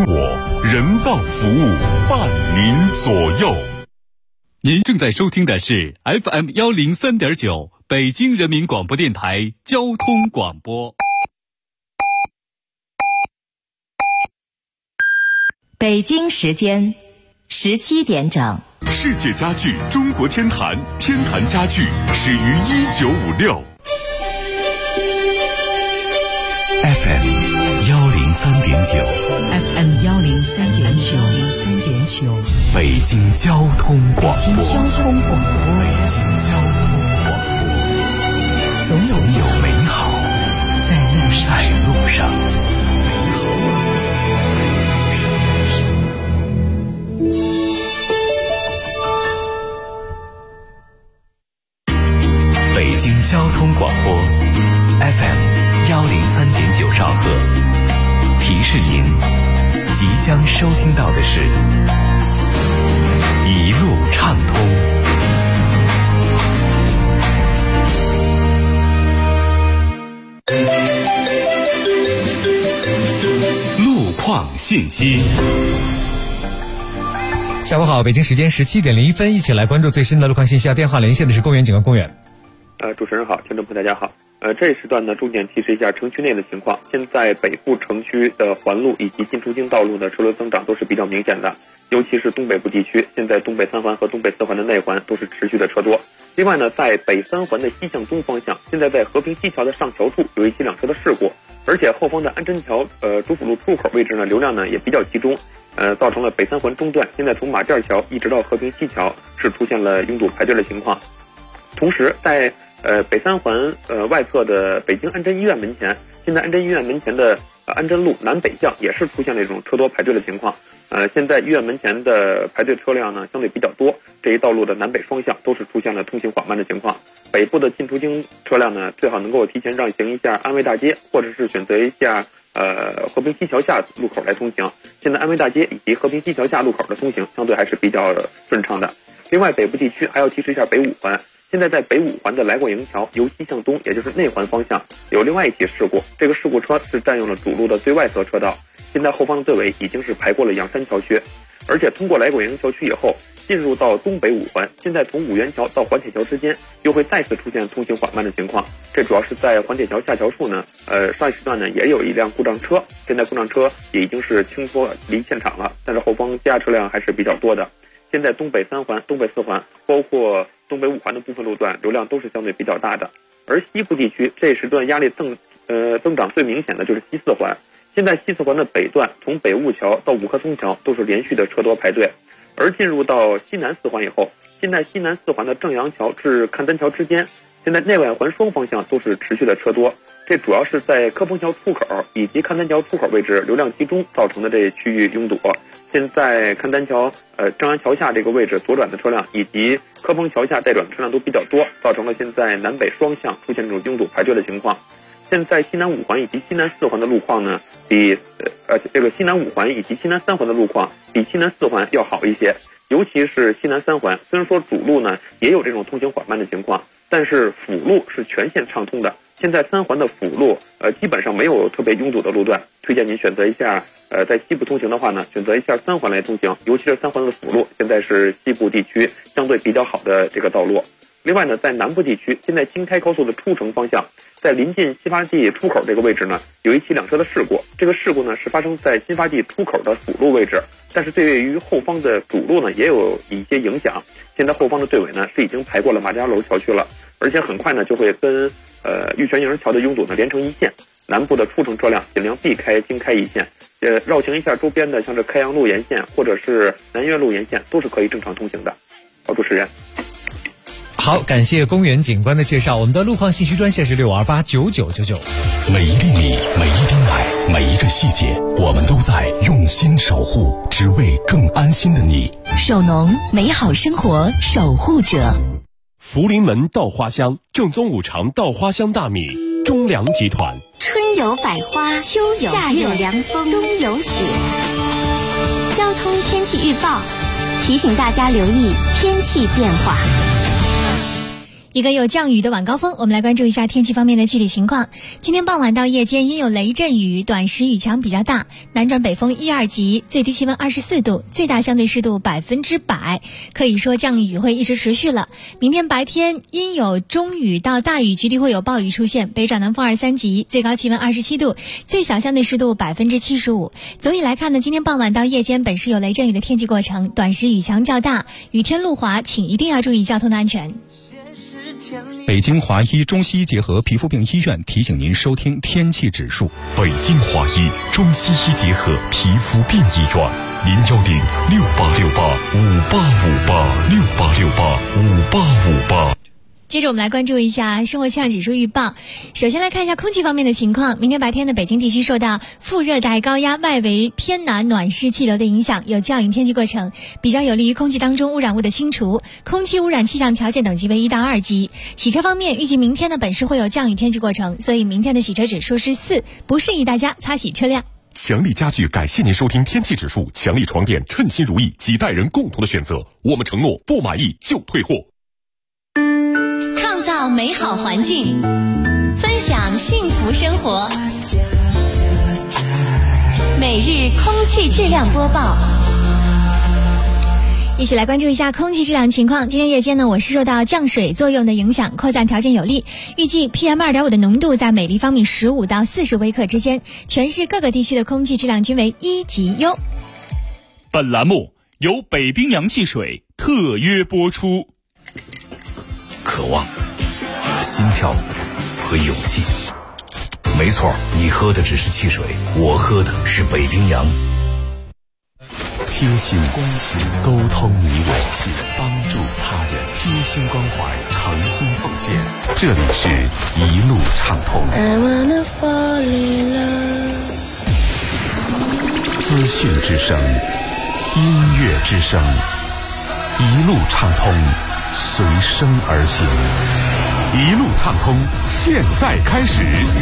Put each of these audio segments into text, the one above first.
我，人道服务，伴您左右。 您正在收听的是 FM103.9 北京人民广播电台交通广播。 北京时间17点整。 世界家具中国天坛，天坛家具始于1956。 FM103.9 北京交通广播。总有美好在路上。北京交通广播 FM103.9兆赫，提示您即将收听到的是一路畅通。路况信息。 下午好，北京时间17点01分，一起来关注最新的路况信息。电话连线的是公园警官公园。 主持人好，听众朋友大家好。这一时段呢，重点提示一下城区内的情况。现在北部城区的环路以及进出京道路的车流增长都是比较明显的，尤其是东北部地区，现在东北三环和东北四环的内环都是持续的车多。另外呢，在北三环的西向东方向，现在在和平西桥的上桥处有一起两车的事故，而且后方的安贞桥主辅路出口位置呢，流量呢也比较集中，造成了北三环中段现在从马甸桥一直到和平西桥是出现了拥堵排队的情况。同时在北三环外侧的北京安贞医院门前，现在安贞医院门前的安贞路南北向也是出现了一种车多排队的情况。现在医院门前的排队车辆呢相对比较多，这一道路的南北双向都是出现了通行缓慢的情况。北部的进出京车辆呢，最好能够提前让行一下安卫大街，或者是选择一下和平西桥下路口来通行。现在安卫大街以及和平西桥下路口的通行相对还是比较顺畅的。另外，北部地区还要提示一下北五环。现在在北五环的来过营桥由西向东，也就是内环方向有另外一起事故，这个事故车是占用了主路的最外侧车道，现在后方的队尾已经是排过了阳山桥区，而且通过来过营桥区以后进入到东北五环，现在从五元桥到环铁桥之间又会再次出现通行缓慢的情况。这主要是在环铁桥下桥处呢，上一时段呢也有一辆故障车，现在故障车也已经是清脱离现场了，但是后方加车辆还是比较多的。现在东北三环、东北四环，包括东北五环的部分路段流量都是相对比较大的。而西部地区这时段压力增长最明显的就是西四环。现在西四环的北段从北雾桥到五棵松桥都是连续的车多排队，而进入到西南四环以后，现在西南四环的正阳桥至赣丹桥之间，现在内外环双方向都是持续的车多，这主要是在科丰桥出口以及赣丹桥出口位置流量集中造成的这区域拥堵。现在赣丹桥正安桥下这个位置左转的车辆以及科丰桥下带转的车辆都比较多，造成了现在南北双向出现这种拥堵排队的情况。现在西南五环以及西南四环的路况呢，比这个西南五环以及西南三环的路况比西南四环要好一些，尤其是西南三环，虽然说主路呢也有这种通行缓慢的情况，但是辅路是全线畅通的。现在三环的辅路基本上没有特别拥堵的路段，推荐您选择一下在西部通行的话呢，选择一下三环来通行，尤其是三环的辅路现在是西部地区相对比较好的这个道路。另外呢，在南部地区，现在京开高速的出城方向，在临近新发地出口这个位置呢，有一起两车的事故。这个事故呢是发生在新发地出口的辅路位置，但是对于后方的主路呢也有一些影响。现在后方的队尾呢是已经排过了马家楼桥区了，而且很快呢就会跟玉泉营桥的拥堵呢连成一线。南部的出城车辆尽量避开京开一线，绕行一下周边的像是开阳路沿线或者是南岳路沿线都是可以正常通行的。好，主持人。 好，感谢公园警官的介绍。我们的路况信息专线是6289999。 每一粒米，每一滴奶，每一个细节，我们都在用心守护，只为更安心的你。 首农，美好生活守护者。 福临门稻花香，正宗五常稻花香大米，中粮集团。 春有百花，秋有夏有凉风，冬有雪。交通天气预报提醒大家留意天气变化。 一个有降雨的晚高峰，我们来关注一下天气方面的具体情况。今天傍晚到夜间阴有雷阵雨，短时雨强比较大，南转北风1、2级，最低气温24度，最大相对湿度100%，可以说降雨会一直持续了。明天白天阴有中雨到大雨，局地会有暴雨出现，北转南风2、3级，最高气温27度，最小相对湿度75%。总体来看呢，今天傍晚到夜间本是有雷阵雨的天气过程，短时雨强较大，雨天路滑，请一定要注意交通的安全。 北京华医中西医结合皮肤病医院提醒您收听天气指数。 北京华医中西医结合皮肤病医院，0106868585858 接着我们来关注一下生活气象指数预报。首先来看一下空气方面的情况。明天白天的北京地区受到副热带高压外围偏南暖湿气流的影响，有降雨天气过程，比较有利于空气当中污染物的清除，空气污染气象条件等级为1到2级。洗车方面，预计明天的本市会有降雨天气过程，所以明天的洗车指数是4，不适宜大家擦洗车辆。 强力家具感谢您收听天气指数。强力床垫称心如意，几代人共同的选择，我们承诺不满意就退货。 创造美好环境，分享幸福生活。每日空气质量播报， 一起来关注一下空气质量情况。今天夜间呢，我是受到降水作用的影响，扩散条件有利，预计 PM2.5 的浓度在每立方米15到40微克之间，全市各个地区的空气质量均为1级优。 本栏目由北冰洋汽水特约播出。 渴望、心跳和勇气，没错，你喝的只是汽水，我喝的是北冰洋。 贴心关心，沟通你我，帮助他人，贴心关怀，诚心奉献。这里是一路畅通。资讯之声，音乐之声，一路畅通，随声而行。一路畅通，现在开始。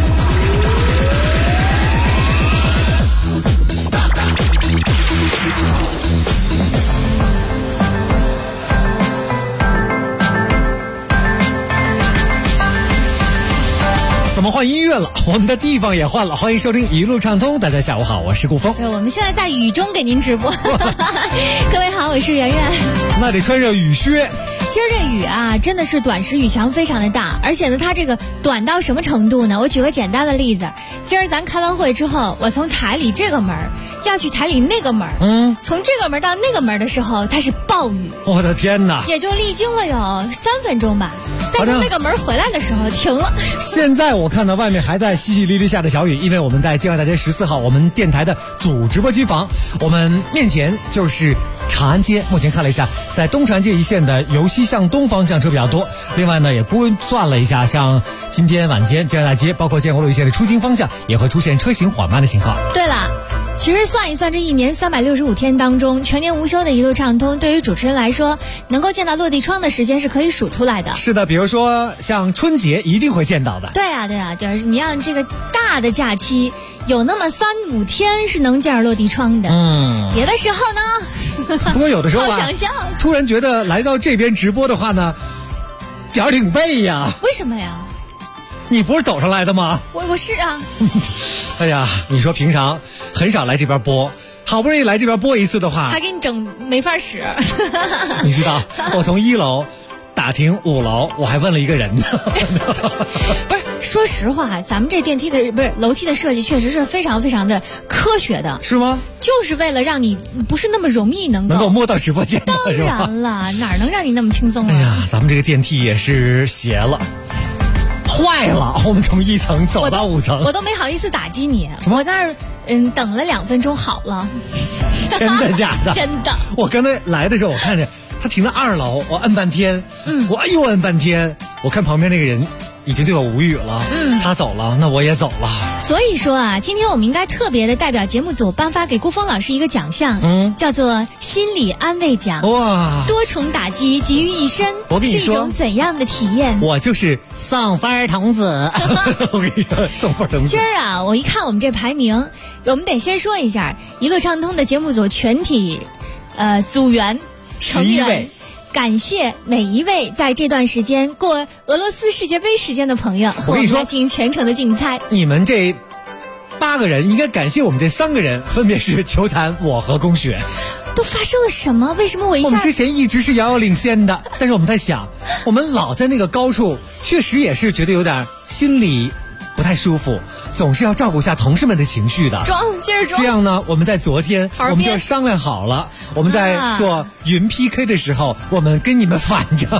怎么换音乐了？我们的地方也换了。欢迎收听一路畅通，大家下午好，我是顾峰。 我们现在在雨中给您直播。各位好，我是圆圆。 那得穿着雨靴。 今儿这雨啊，真的是短时雨强非常的大，而且呢，它这个短到什么程度呢？我举个简单的例子，今儿咱开完会之后，我从台里这个门要去台里那个门，从这个门到那个门的时候，它是暴雨。 我的天哪！ 也就历经了有3分钟吧，再从那个门回来的时候停了。 现在我看到外面还在淅淅沥沥下的小雨，因为我们在建外大街14号，我们电台的主直播机房，我们面前就是长安街。目前看了一下，在东长安街一线的由西向东方向车比较多。另外呢，也估算了一下，像今天晚间建外大街，包括建国路一线的出京方向，也会出现车行缓慢的情况。 对了，其实算一算，这一年365天当中，全年无休的一路畅通，对于主持人来说，能够见到落地窗的时间是可以数出来的。 是的，比如说像春节一定会见到的。 对啊，就是你让这个大的假期有那么3-5天是能见着落地窗的。别的时候呢， 不过有的时候好想象， 突然觉得来到这边直播的话呢，点儿挺背呀。 为什么呀？ 你不是走上来的吗？ 我是啊。 哎呀，你说平常很少来这边播，好不容易来这边播一次的话， 还给你整没法使。 你知道，我从1楼打听5楼，我还问了一个人呢。 不是，说实话，咱们这电梯的不是楼梯的设计，确实是非常非常的科学的。 是吗？ 就是为了让你不是那么容易能够摸到直播间的。 当然了，哪能让你那么轻松啊？ 哎呀，咱们这个电梯也是邪了。坏了，我们从1层走到5层， 我都没好意思打击你。我在那儿等了2分钟，好了。 真的假的？ 真的。 我刚才来的时候，我看见他停在2楼，我摁半天，我又摁半天，我看旁边那个人已经对我无语了。他走了，那我也走了。 所以说啊，今天我们应该特别的代表节目组颁发给顾峰老师一个奖项，叫做心理安慰奖。 哇， 多重打击集于一身， 我跟你说是一种怎样的体验？ 我就是送分童子。我跟你说，送分童子。 今儿啊，我一看我们这排名，我们得先说一下一路畅通的节目组全体组员成员。 感谢每一位在这段时间过俄罗斯世界杯时间的朋友和我们来进行全程的竞猜。 你们这8个人应该感谢我们这3个人，分别是球坛、我和龚雪。 都发生了什么？为什么我们之前一直是遥遥领先的，但是我们在想，我们老在那个高处，确实也是觉得有点心里不太舒服，总是要照顾一下同事们的情绪的。 接着装。 这样呢，我们在昨天我们就商量好了，我们在做云 PK 的时候，我们跟你们反着。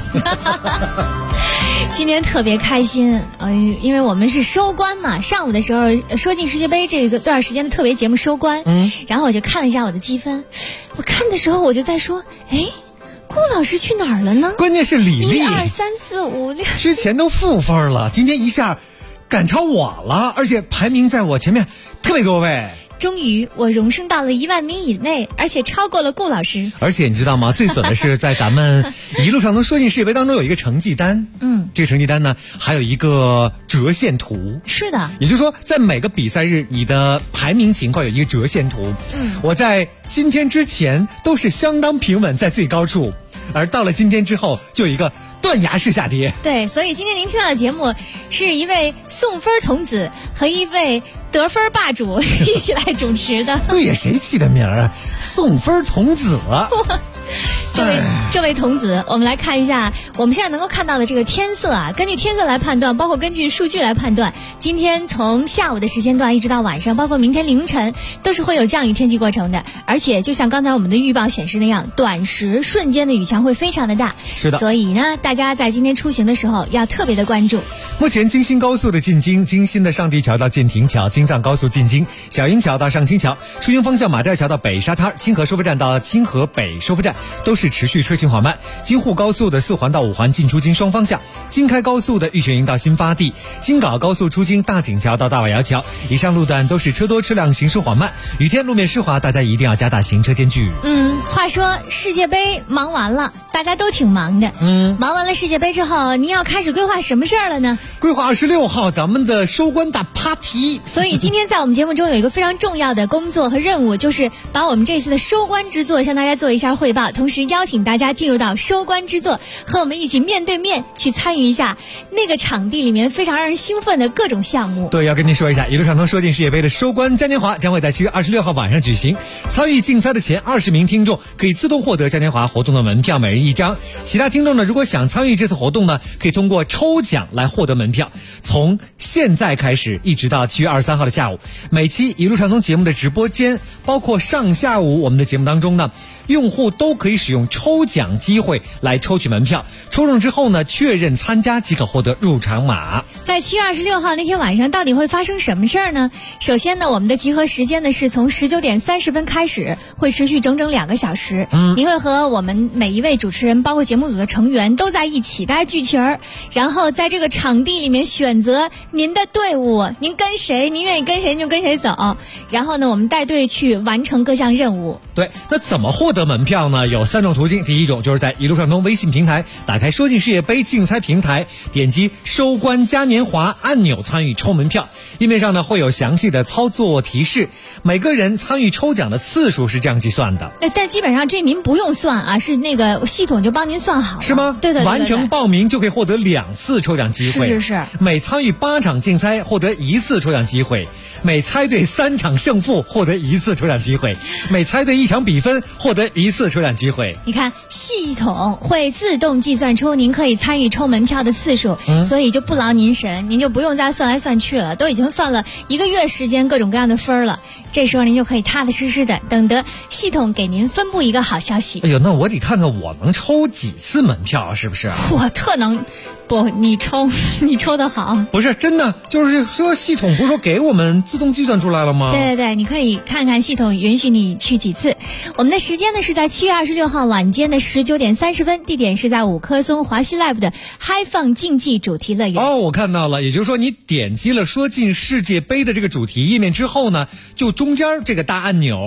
今天特别开心，因为我们是收官嘛，上午的时候说进世界杯这个段时间的特别节目收官，然后我就看了一下我的积分，我看的时候我就在说，顾老师去哪儿了呢？ 关键是李丽 1、2、3、4、5、6， 之前都负分了，今天一下赶超我了，而且排名在我前面特别多位。 终于我荣升到了1万名以内，而且超过了顾老师。 而且你知道吗？最损的是在咱们一路上能说进世界杯当中有一个成绩单，这个成绩单呢还有一个折线图。 是的， 也就是说在每个比赛日你的排名情况有一个折线图。我在今天之前都是相当平稳在最高处，而到了今天之后就有一个断崖式下跌。 对，所以今天您听到的节目是一位送分童子和一位得分霸主一起来主持的。 对呀，谁起的名啊？送分童子。 这位童子，我们来看一下我们现在能够看到的这个天色啊，根据天色来判断，包括根据数据来判断，今天从下午的时间段一直到晚上，包括明天凌晨都是会有降雨天气过程的，而且就像刚才我们的预报显示那样，短时瞬间的雨强会非常的大。 是的， 所以呢，大家在今天出行的时候要特别的关注。 目前京新高速的进京、京新的上地桥到建亭桥、京藏高速进京、小英桥到上清桥、出行方向马甸桥到北沙滩、清河收费站到清河北收费站都是持续车行缓慢。京沪高速的4环到5环进出京双方向，京开高速的玉泉营到新发地，京港高速出京大井桥到大瓦窑桥，以上路段都是车多车辆行驶缓慢。雨天路面湿滑，大家一定要加大行车间距。 话说世界杯忙完了，大家都挺忙的。忙完了世界杯之后，您要开始规划什么事儿了呢？ 规划26号咱们的收官大 party。 所以今天在我们节目中有一个非常重要的工作和任务，就是把我们这次的收官之作向大家做一下汇报，同时邀请大家进入到收官之作，和我们一起面对面去参与一下那个场地里面非常让人兴奋的各种项目。 对，要跟您说一下，一路上能说进世界杯的收官嘉年华将会在7月26号晚上举行。参与竞猜的前20名听众可以自动获得嘉年华活动的门票，每人1张。其他听众呢，如果想参与这次活动呢，可以通过抽奖来获得门票。从现在开始一直到7月23号的下午，每期一路畅通节目的直播间，包括上下午我们的节目当中呢，用户都可以使用抽奖机会来抽取门票，抽中之后呢，确认参加即可获得入场码。 在7月26号那天晚上到底会发生什么事儿呢？首先呢，我们的集合时间呢是从19点30分开始，会持续整整2个小时。您会和我们每一位主持人，包括节目组的成员都在一起，大家聚齐儿，然后在这个场地里面选择您的队伍，您跟谁，您愿意跟谁您就跟谁走。然后呢，我们带队去完成各项任务。 对，那怎么获得门票呢？有3种途径。第一种就是在一路畅通微信平台打开说进世界杯竞猜平台，点击收官嘉年华按钮参与抽门票。页面上呢会有详细的操作提示，每个人参与抽奖的次数是这样计算的。 但基本上这您不用算啊，是那个系统就帮您算好了。 是吗？ 对， 完成报名就可以获得2次抽奖机会。 是。 每参与8场竞猜获得1次抽奖机会，每猜对3场胜负获得1次抽奖机会，每猜对1场比分获得1次抽奖机会。 你看，系统会自动计算出您可以参与抽门票的次数，所以就不劳您神，您就不用再算来算去了，都已经算了1个月时间各种各样的分了。这时候您就可以踏踏实实的等得系统给您分布一个好消息。 哎呦，那我得看看我能抽几次门票，是不是？ 我特能。不，你抽得好。 不是真的，就是说系统不是说给我们自动计算出来了吗？ 对，你可以看看系统允许你去几次。我们的时间呢是在7月26号晚间的19点30分，地点是在5棵松华西 Live 的嗨放竞技主题乐园。 我看到了，也就是说你点击了说进世界杯的这个主题页面之后呢，就中间这个大按钮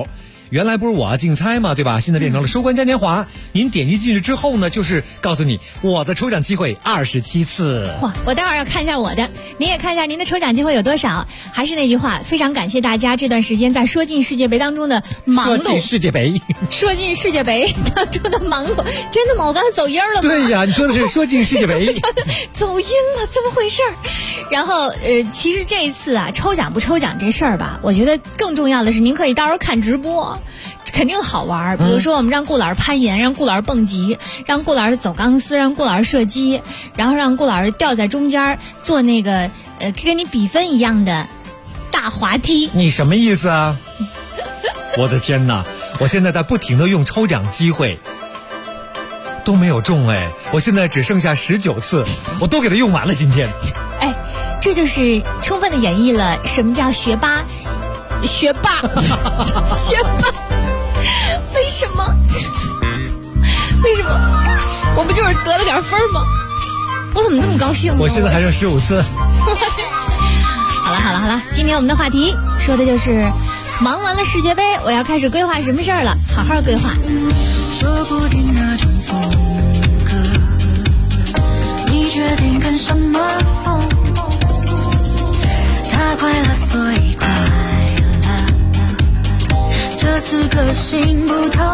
原来不是我要竞猜嘛，对吧？现在变成了收官嘉年华。您点击进去之后呢，就是告诉你我的抽奖机会27次。 哇，我待会儿要看一下我的，您也看一下您的抽奖机会有多少。还是那句话，非常感谢大家这段时间在说进世界杯当中的忙碌。 说进世界杯当中的忙碌，真的吗？我刚才走音了吗？ 对呀，你说的是说进世界杯。 走音了，怎么回事？然后其实这一次啊，抽奖不抽奖这事儿吧，我觉得更重要的是您可以到时候看直播，肯定好玩。比如说我们让顾老师攀岩，让顾老师蹦极，让顾老师走钢丝，让顾老师射击，然后让顾老师吊在中间做那个跟你比分一样的大滑梯。 你什么意思啊？我的天哪，我现在在不停的用抽奖机会都没有中哎，我现在只剩下19次，我都给它用完了今天。 哎，这就是充分的演绎了什么叫学霸。学霸为什么我不就是得了点分吗？我怎么那么高兴呢？ 我现在还剩15次。 好了，今天我们的话题说的就是忙完了世界杯，我要开始规划什么事儿了，好好规划。 说不定那种风格，你决定跟什么风？他快乐所以快乐，这次个性不同，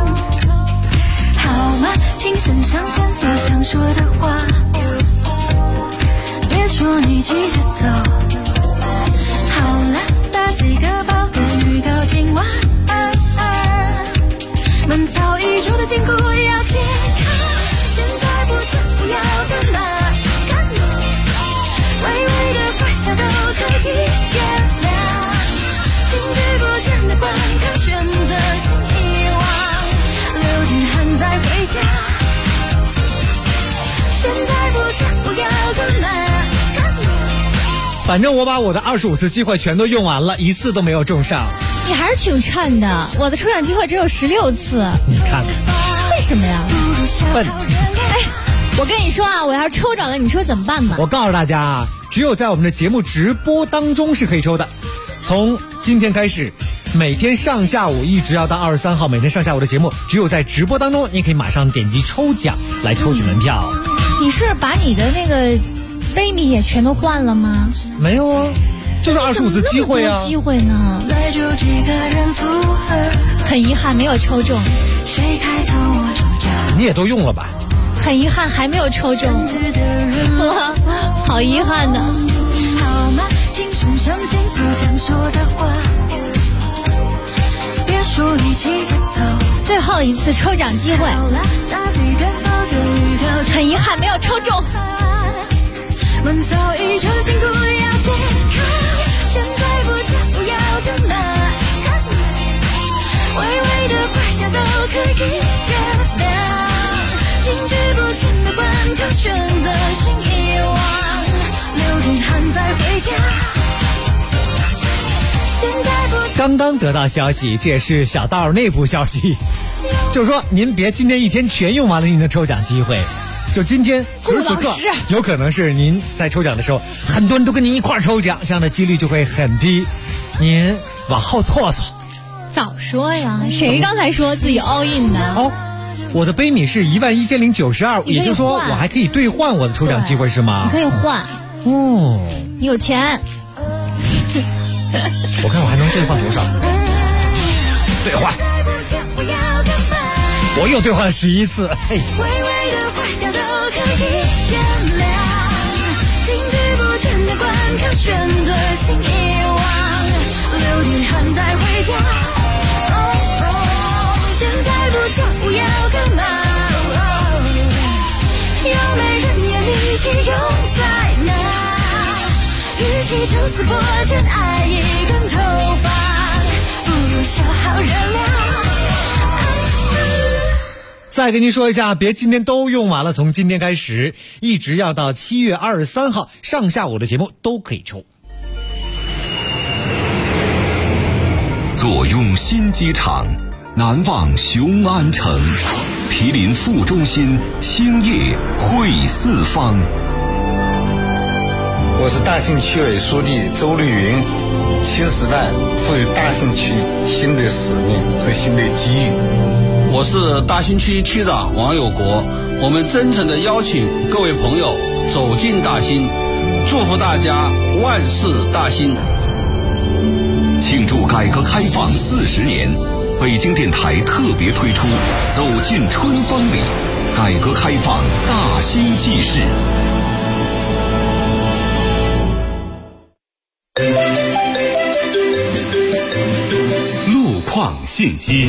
好吗？听肾上腺素想说的话，别说你急着走，好了，打几个报告预告今晚，闷骚已久的禁锢要解开，现在不走不要干嘛？微微的坏它都可以原谅，停止不前的关卡，选择性遗忘，流点汗再回家，现在不走不要干嘛？ 反正我把我的25次机会全都用完了，一次都没有中上。 你还是挺趁的，我的抽奖机会只有16次。 你看看， 为什么呀？ 笨！ 哎，我跟你说啊，我要是抽着了，你说怎么办吧？ 我告诉大家啊，只有在我们的节目直播当中是可以抽的。从今天开始，每天上下午一直要到23号，每天上下午的节目，只有在直播当中，你可以马上点击抽奖来抽取门票。 你是把你的那个杯米也全都换了吗？ 没有啊，就是25次机会啊！ 机会呢？ 再就几个人附和， 很遗憾没有抽中。 谁开头我就讲， 你也都用了吧？ 很遗憾还没有抽中，哇，好遗憾呢。 好吗？听肾上腺素想说的话，别说你急着走。 最后一次抽奖机会， 打几个报告预告， 很遗憾没有抽中。 闷骚已久的禁锢要解开，现在不走不要干嘛？微微的坏掉都可以原谅，停止不前的关卡，选择性遗忘，流点汗再回家。现在不刚刚得到消息，这也是小道内部消息，就是说您别今天一天全用完了您的抽奖机会。就今天此时此刻，有可能是您在抽奖的时候，很多人都跟您一块抽奖，这样的几率就会很低。您往后错错。 早说呀！谁刚才说自己 all in 的？ 哦， 我的杯米是11092，也就是说我还可以兑换我的抽奖机会是吗？ 你可以换。 哦， 你有钱。 我看我还能兑换多少？兑换。我又兑换11次，嘿。 选择性遗忘，流点汗再回家。现在不走不要干嘛？有没人眼力气用在哪？与其抽丝剥茧爱一根头发，不如消耗热量。 再跟您说一下，别今天都用完了，从今天开始一直要到7月23号上下午的节目都可以抽。 坐拥新机场，难忘雄安城，毗邻副中心，星夜会四方。 我是大兴区委书记周绿云，新时代赋予大兴区新的使命和新的机遇。 我是大兴区区长王有国，我们真诚地邀请各位朋友走进大兴，祝福大家万事大兴。 庆祝改革开放40年，北京电台特别推出走进春风里，改革开放大兴纪事。 路况信息。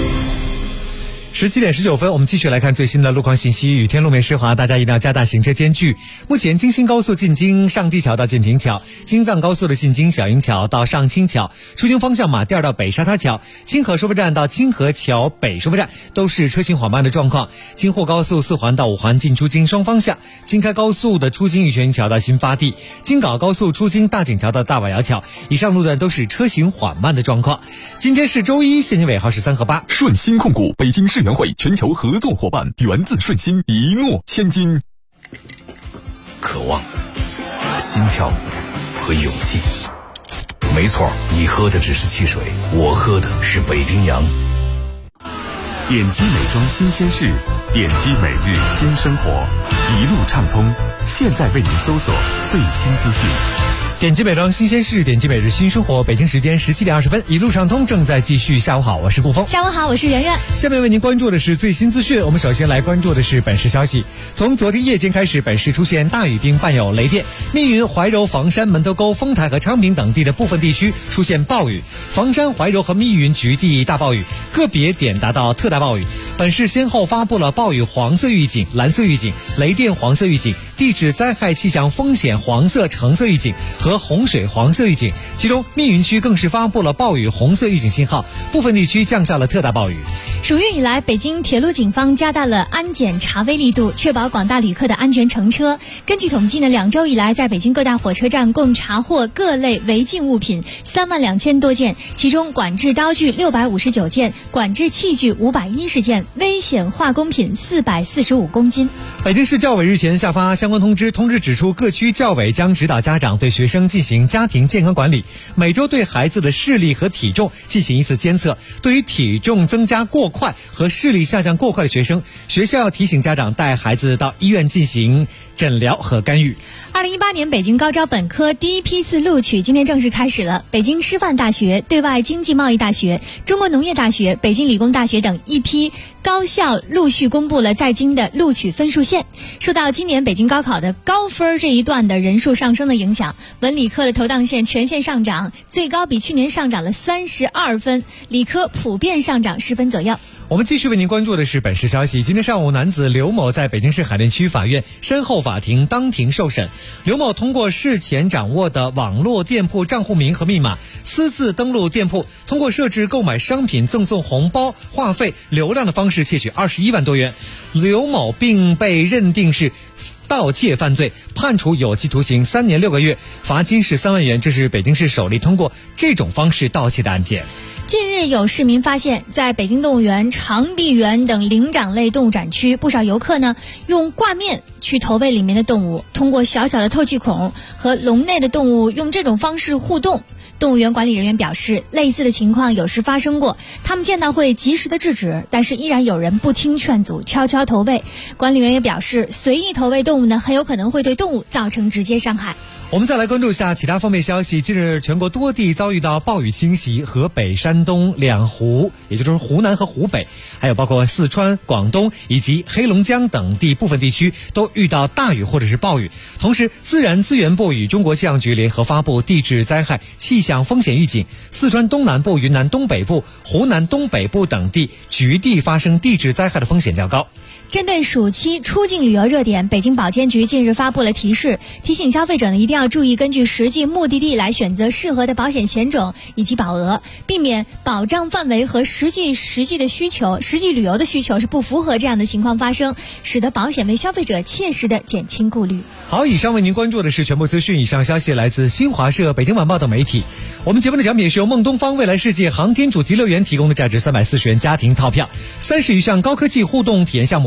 17点19分，我们继续来看最新的路况信息。雨天路面湿滑，大家一定要加大行车间距。目前京新高速进京上地桥到建亭桥，京藏高速的进京小营桥到上清桥，出京方向马甸到北沙滩桥，清河收费站到清河桥北收费站都是车行缓慢的状况。京沪高速4环到5环进出京双方向，京开高速的出京玉泉桥到新发地，京港高速出京大井桥到大瓦窑桥，以上路段都是车行缓慢的状况。今天是周一，现金尾号是3和8。 顺鑫控股北京世园会全球合作伙伴，源自顺鑫，一诺千金。 渴望、心跳和勇气。没错，你喝的只是汽水，我喝的是北冰洋。 点击美妆新鲜事，点击每日新生活，一路畅通。现在为您搜索最新资讯。 点击美妆新鲜事，点击每日新生活。北京时间17点20分，一路畅通正在继续。下午好，我是顾峰。 下午好，我是圆圆。 下面为您关注的是最新资讯。我们首先来关注的是本市消息。从昨天夜间开始，本市出现大雨并伴有雷电，密云、怀柔、房山、门头沟、丰台和昌平等地的部分地区出现暴雨，房山、怀柔和密云局地大暴雨，个别点达到特大暴雨。本市先后发布了暴雨黄色预警、蓝色预警、雷电黄色预警、地质灾害气象风险黄色、橙色预警和洪水黄色预警，其中密云区更是发布了暴雨红色预警信号，部分地区降下了特大暴雨。 暑运以来，北京铁路警方加大了安检查微力度，确保广大旅客的安全乘车。根据统计呢，2周以来，在北京各大火车站共查获各类违禁物品32000多件，其中管制刀具659件，管制器具510件，危险化工品445公斤。 北京市教委日前下发相关通知，通知指出，各区教委将指导家长对学生进行家庭健康管理，每周对孩子的视力和体重进行一次监测。对于体重增加过快和视力下降过快的学生，学校要提醒家长带孩子到医院进行诊疗和干预。 2018年北京高招本科第一批次录取今天正式开始了。北京师范大学、对外经济贸易大学、中国农业大学、北京理工大学等一批高校陆续公布了在京的录取分数线。受到今年北京高考的高分这一段的人数上升的影响，文理科的投档线全线上涨，最高比去年上涨了32分，理科普遍上涨10分左右。 我们继续为您关注的是本市消息。今天上午，男子刘某在北京市海淀区法院身后法庭当庭受审。刘某通过事前掌握的网络店铺账户名和密码，私自登录店铺，通过设置购买商品、赠送红包、话费、流量的方式窃取21万多元。刘某并被认定是盗窃犯罪，判处有期徒刑3年6个月，罚金是3万元。这是北京市首例通过这种方式盗窃的案件。 近日有市民发现，在北京动物园、长臂猿等灵长类动物展区，不少游客呢用挂面去投喂里面的动物，通过小小的透气孔和笼内的动物用这种方式互动。动物园管理人员表示，类似的情况有时发生过，他们见到会及时的制止，但是依然有人不听劝阻，悄悄投喂。管理员也表示，随意投喂动物呢，很有可能会对动物造成直接伤害。 我们再来关注一下其他方面消息。近日，全国多地遭遇到暴雨侵袭，河北、山东两湖，也就是湖南和湖北，还有包括四川、广东以及黑龙江等地部分地区都遇到大雨或者是暴雨。同时，自然资源部与中国气象局联合发布地质灾害气象风险预警，四川东南部、云南东北部、湖南东北部等地局地发生地质灾害的风险较高。 针对暑期出境旅游热点，北京保监局近日发布了提示，提醒消费者呢一定要注意根据实际目的地来选择适合的保险险种以及保额，避免保障范围和实际的需求、实际旅游的需求是不符合这样的情况发生，使得保险为消费者切实的减轻顾虑。 好，以上为您关注的是全部资讯，以上消息来自新华社、北京晚报等媒体。我们节目的奖品是由梦东方未来世界航天主题乐园提供的价值340元家庭套票，30余项高科技互动体验项目，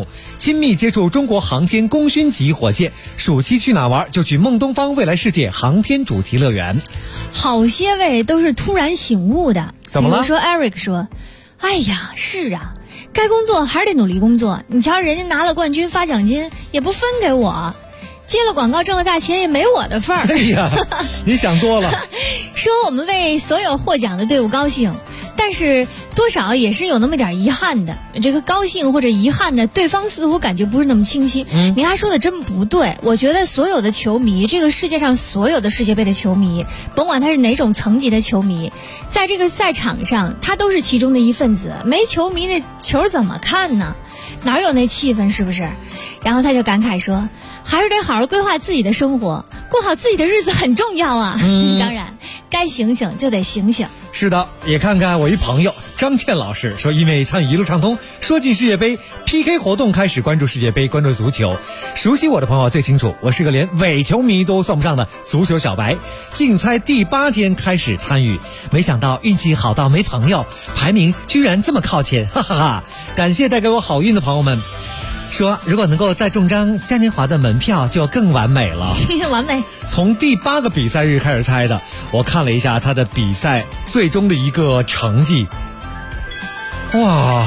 亲密接触中国航天功勋级火箭，暑期去哪玩就去孟东方未来世界航天主题乐园。 好些位都是突然醒悟的。 怎么了？ 比如说 Eric 说，哎呀，是啊，该工作还是得努力工作，你瞧人家拿了冠军发奖金也不分给我，接了广告挣了大钱也没我的份儿。 哎呀，你想多了。 说我们为所有获奖的队伍高兴，但是多少也是有那么点遗憾的。这个高兴或者遗憾的，对方似乎感觉不是那么清晰。你还说的真不对，我觉得所有的球迷，这个世界上所有的世界杯的球迷，甭管他是哪种层级的球迷，在这个赛场上他都是其中的一份子，没球迷这球怎么看呢？哪有那气氛，是不是？然后他就感慨说，还是得好好规划自己的生活，过好自己的日子很重要啊。当然该醒醒就得醒醒。 是的，也看看我一朋友张倩老师说，因为参与一路畅通说进世界杯 PK 活动，开始关注世界杯，关注足球。熟悉我的朋友最清楚，我是个连伪球迷都算不上的足球小白。竞猜第8天开始参与，没想到运气好到没朋友，排名居然这么靠前，哈哈哈！感谢带给我好运的朋友们。说如果能够再中张嘉年华的门票就更完美了。 完美。 从第8个比赛日开始猜的，我看了一下他的比赛最终的一个成绩。哇，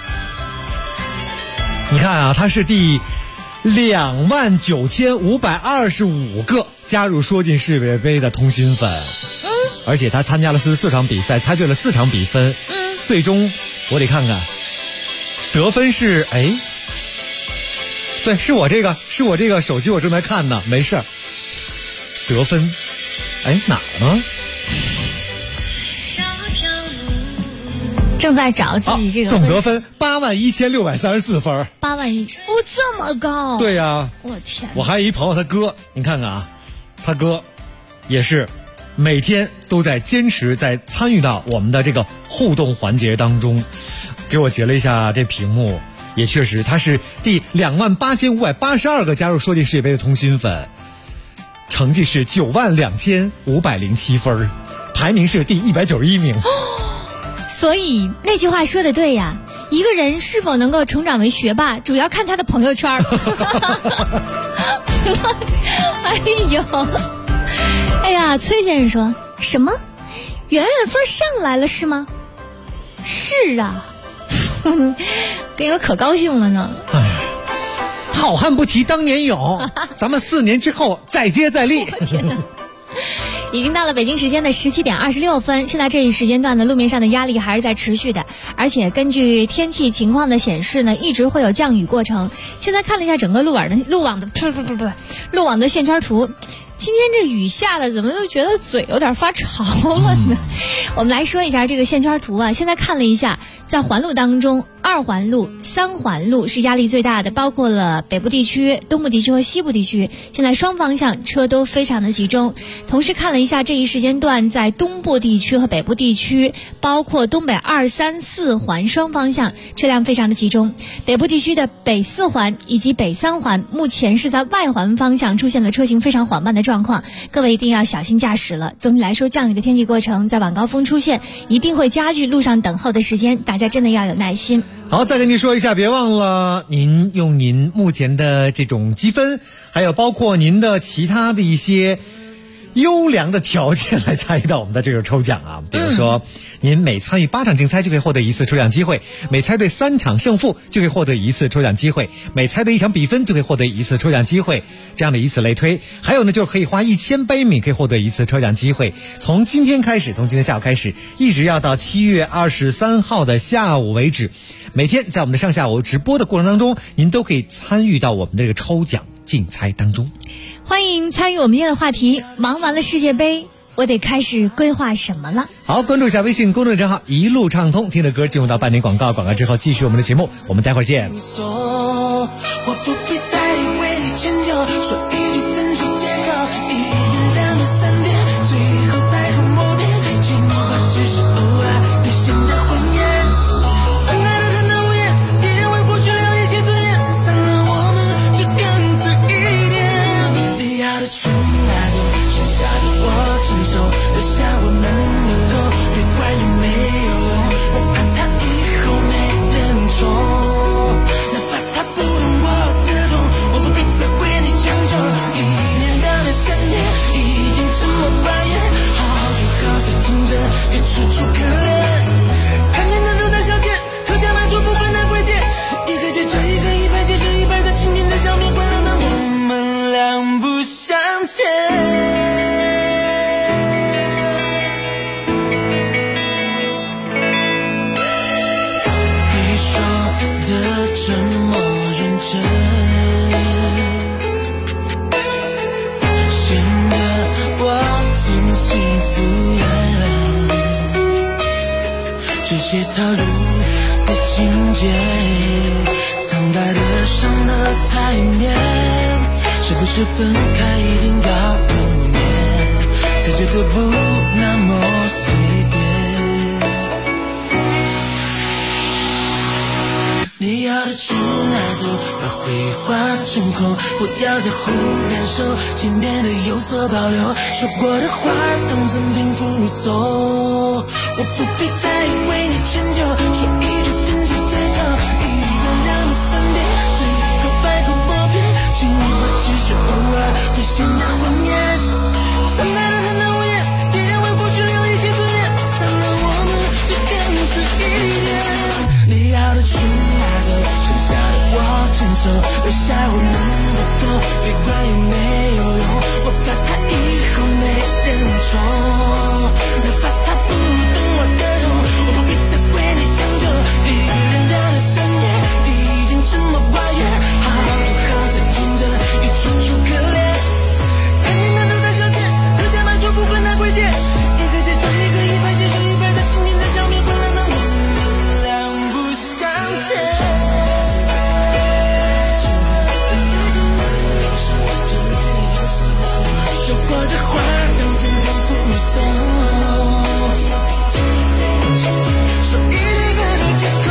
你看啊，他是第29525个加入说进世界杯的通心粉。而且他参加了44场比赛，猜对了4场比分。最终我得看看得分是，对，是我这个手机我正在看呢，没事儿。得分，哪儿呢？ 正在找自己这个总得分81634分。 81000，这么高？ 对呀， 我天！ 我还有一朋友，他哥，你看看啊，他哥也是每天都在坚持在参与到我们的这个互动环节当中，给我截了一下这屏幕。也确实，他是第28582个加入说进世界杯的通心粉，成绩是92507分，排名是第191名。 所以那句话说的对呀，一个人是否能够成长为学霸，主要看他的朋友圈。哎呀，崔先生说什么？圆圆的分上来了是吗？是啊。给我可高兴了呢。 好汉不提当年勇，咱们4年之后再接再厉。 天哪！已经到了北京时间的17点26分，现在这一时间段的路面上的压力还是在持续的，而且根据天气情况的显示呢，一直会有降雨过程。现在看了一下整个路网的线圈图，今天这雨下的怎么都觉得嘴有点发潮了呢？我们来说一下这个线圈图啊，现在看了一下，在环路当中，2环路、3环路是压力最大的，包括了北部地区、东部地区和西部地区，现在双方向车都非常的集中。同时看了一下这一时间段在东部地区和北部地区，包括东北2、3、4环双方向车辆非常的集中。北部地区的北4环以及北3环目前是在外环方向出现了车型非常缓慢的状况，各位一定要小心驾驶了。总体来说，降雨的天气过程在晚高峰出现，一定会加剧路上等候的时间，大家真的要有耐心。 好，再跟您说一下，别忘了您用您目前的这种积分，还有包括您的其他的一些优良的条件来参与到我们的这个抽奖啊。比如说，您每参与8场竞猜就可以获得1次抽奖机会，每猜对3场胜负就可以获得1次抽奖机会，每猜对1场比分就可以获得1次抽奖机会，这样的以此类推。还有呢，就是可以花1000杯米可以获得1次抽奖机会。从今天下午开始，一直要到7月23号的下午为止，每天在我们的上下午直播的过程当中，您都可以参与到我们的这个抽奖竞猜当中。 欢迎参与我们今天的话题，忙完了世界杯，我得开始规划什么了。 好，关注一下微信公众账号一路畅通，听着歌进入到半点广告，广告之后继续我们的节目，我们待会儿见。 我不必再为你迁就，说一句分手借口，1点2点3点，最后百口莫辩，情话只是偶尔兑现的谎言，曾爱的很难无言，别为过去了一些尊严，散了我们就干脆一点，你要的全拿走，剩下的我承受，留下我们的口，别怪也没有用，我怕他以后没人宠，哪怕他不的这么认真，显得我挺幸福的。这些套路的情节，苍白的上了台面，是不是分开一定要5年，才觉得不那么随便？你要的去拿走，把绘画成空，不要再忽感受，请变得有所保留。说过的话当赠品附送，我不必再为你迁就，说一句分手借口，一般让你分别，最后百口莫辩，情话只是偶尔兑现的谎言。苍白的很难无言，别为过去留一些尊严，散了我们就干脆一点。你要的去拿走，剩下的我承受，留下我们的狗，别管有没有用，我怕他以后没人宠，哪怕他不懂我的痛，我不必再为你将就。一个人的3年，已经这么跨越，好就好在听着一楚楚可怜。看见那头大小姐，特价买就不会拿贵贱，一个接着一个，100接着100的情景在上面混乱的我们两不相欠。说过的话当赠品附送，说一句分手借口，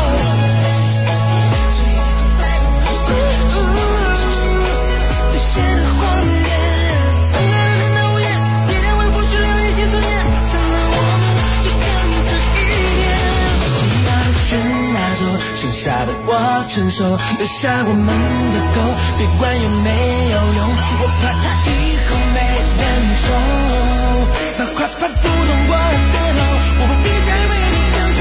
兑现的谎言。苍白的很难无言，别为过去留一些尊严，散了我们就干脆一点。你把的全拿走，剩下的我承受，留下我们的狗，别管有没有用，我怕他以后没人宠，怕快怕不懂我的痛，我不必再为你将就。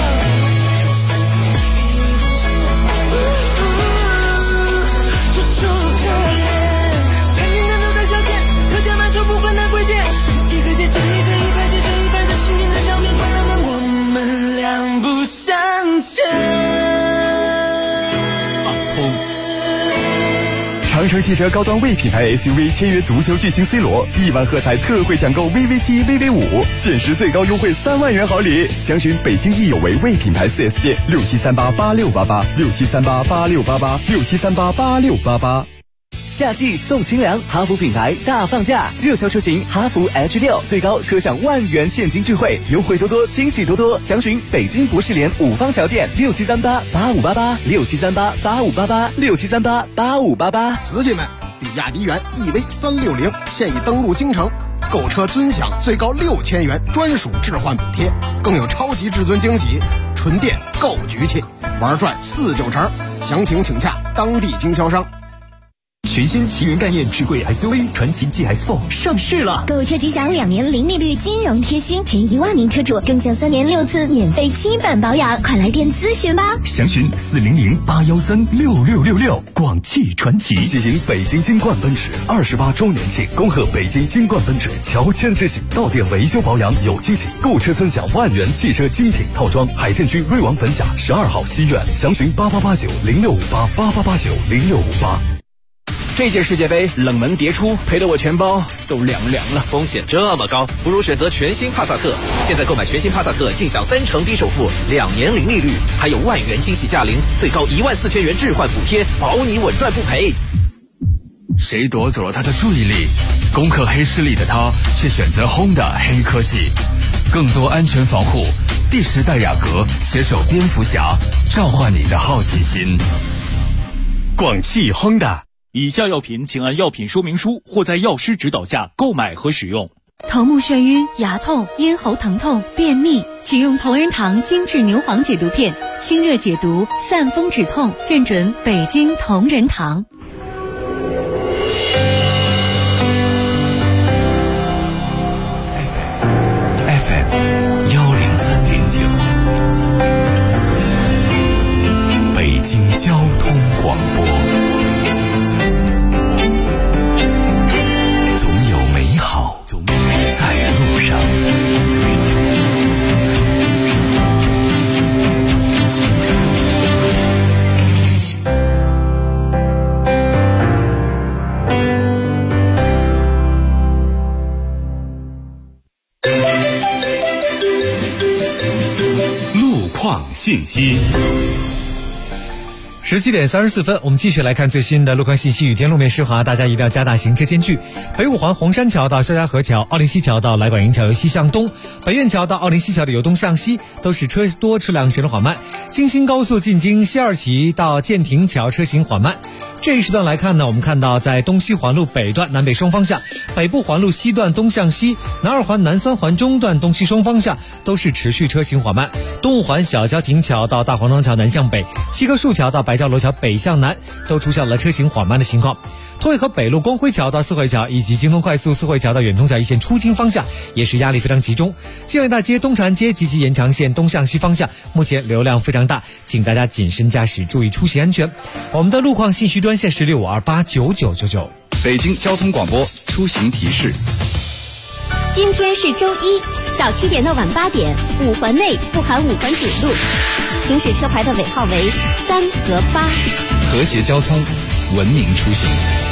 楚楚可怜，看见那头大小姐，特价买就不会拿贵贱，一个接着一个，100接着100的情景在上面混乱的我们两不相欠。 长城汽车高端 V 品牌 SUV 签约足球巨星 C 罗，1万喝彩特惠抢购 VV7、VV5，限时最高优惠3万元好礼。详询北京益有为 V 品牌4S店，67388688，67388688，67388688。 夏季送清凉，哈弗品牌大放价，热销车型哈弗 H6最高可享1万元现金钜惠，优惠多多，惊喜多多。详询北京博士联5方桥店，67388588，67388588，67388588。 瓷器们，比亚迪元 EV360现已登陆京城，购车尊享最高6000元专属置换补贴，更有超级至尊惊喜，纯电够局气，玩转4-9成。详情请洽当地经销商。 全新奇云概念智慧 SUV 传祺 GS4 上市了， 购车即享2年零利率金融贴心，前1万名车主更享3年6次免费基本保养，快来电咨询吧。 详询400-813-6666，广汽传祺。 喜迎北京金冠奔驰28周年庆，恭贺北京金冠奔驰乔迁之喜，到店维修保养有惊喜，购车尊享1万元汽车精品套装。海淀区瑞王汾峡12号西苑，详询8889-0658，8889-0658。 这届世界杯冷门迭出，赔得我钱包都凉了。 风险这么高，不如选择全新帕萨特。现在购买全新帕萨特，尽享3成低首付，2年零利率，还有1万元惊喜驾临，最高14000元置换补贴，保你稳赚不赔。 谁夺走了他的注意力？攻克黑势力的他，却选择 Honda 黑科技，更多安全防护。第10代雅阁携手蝙蝠侠，召唤你的好奇心。 广汽 Honda。以下药品请按药品说明书或在药师指导下购买和使用。 头目眩晕、牙痛、咽喉疼痛、便秘，请用同仁堂精致牛黄解毒片，清热解毒，散风止痛，认准北京同仁堂。 FM 103.9，北京交通广播。在路上。 信息。 17点34分，我们继续来看最新的路况信息。雨天路面湿滑，大家一定要加大行车间距。北五环红山桥到肖家河桥、奥林西桥到来广营桥由西向东、北苑桥到奥林西桥的由东向西都是车多，车辆行驶缓慢。京新高速进京西二旗到建亭桥车行缓慢。这一时段来看呢，我们看到在东西环路北段南北双方向，北部环路西段东向西，南二环南三环中段东西双方向都是持续车行缓慢。东五环小交亭桥到大黄庄桥南向北，七棵树桥到白蕉楼桥北向南都出现了车行缓慢的情况。通惠河北路光辉桥到四惠桥以及京通快速四惠桥到远通桥一线出京方向也是压力非常集中。建外大街、东长安街及其延长线东向西方向目前流量非常大，请大家谨慎驾驶，注意出行安全。我们的路况信息专线是65289999。 北京交通广播出行提示。 今天是周一，早7点到晚8点，五环内不含五环主路，行驶车牌的尾号为3和8。 和谐交通，文明出行。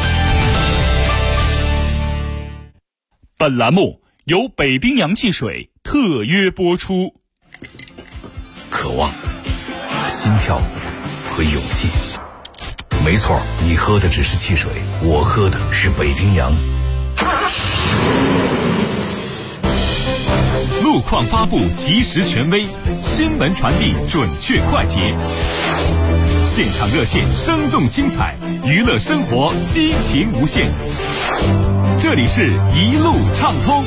本栏目由北冰洋汽水特约播出。 渴望、心跳和勇气。没错，你喝的只是汽水，我喝的是北冰洋。 路况发布及时权威，新闻传递准确快捷，现场热线生动精彩，娱乐生活激情无限。这里是一路畅通。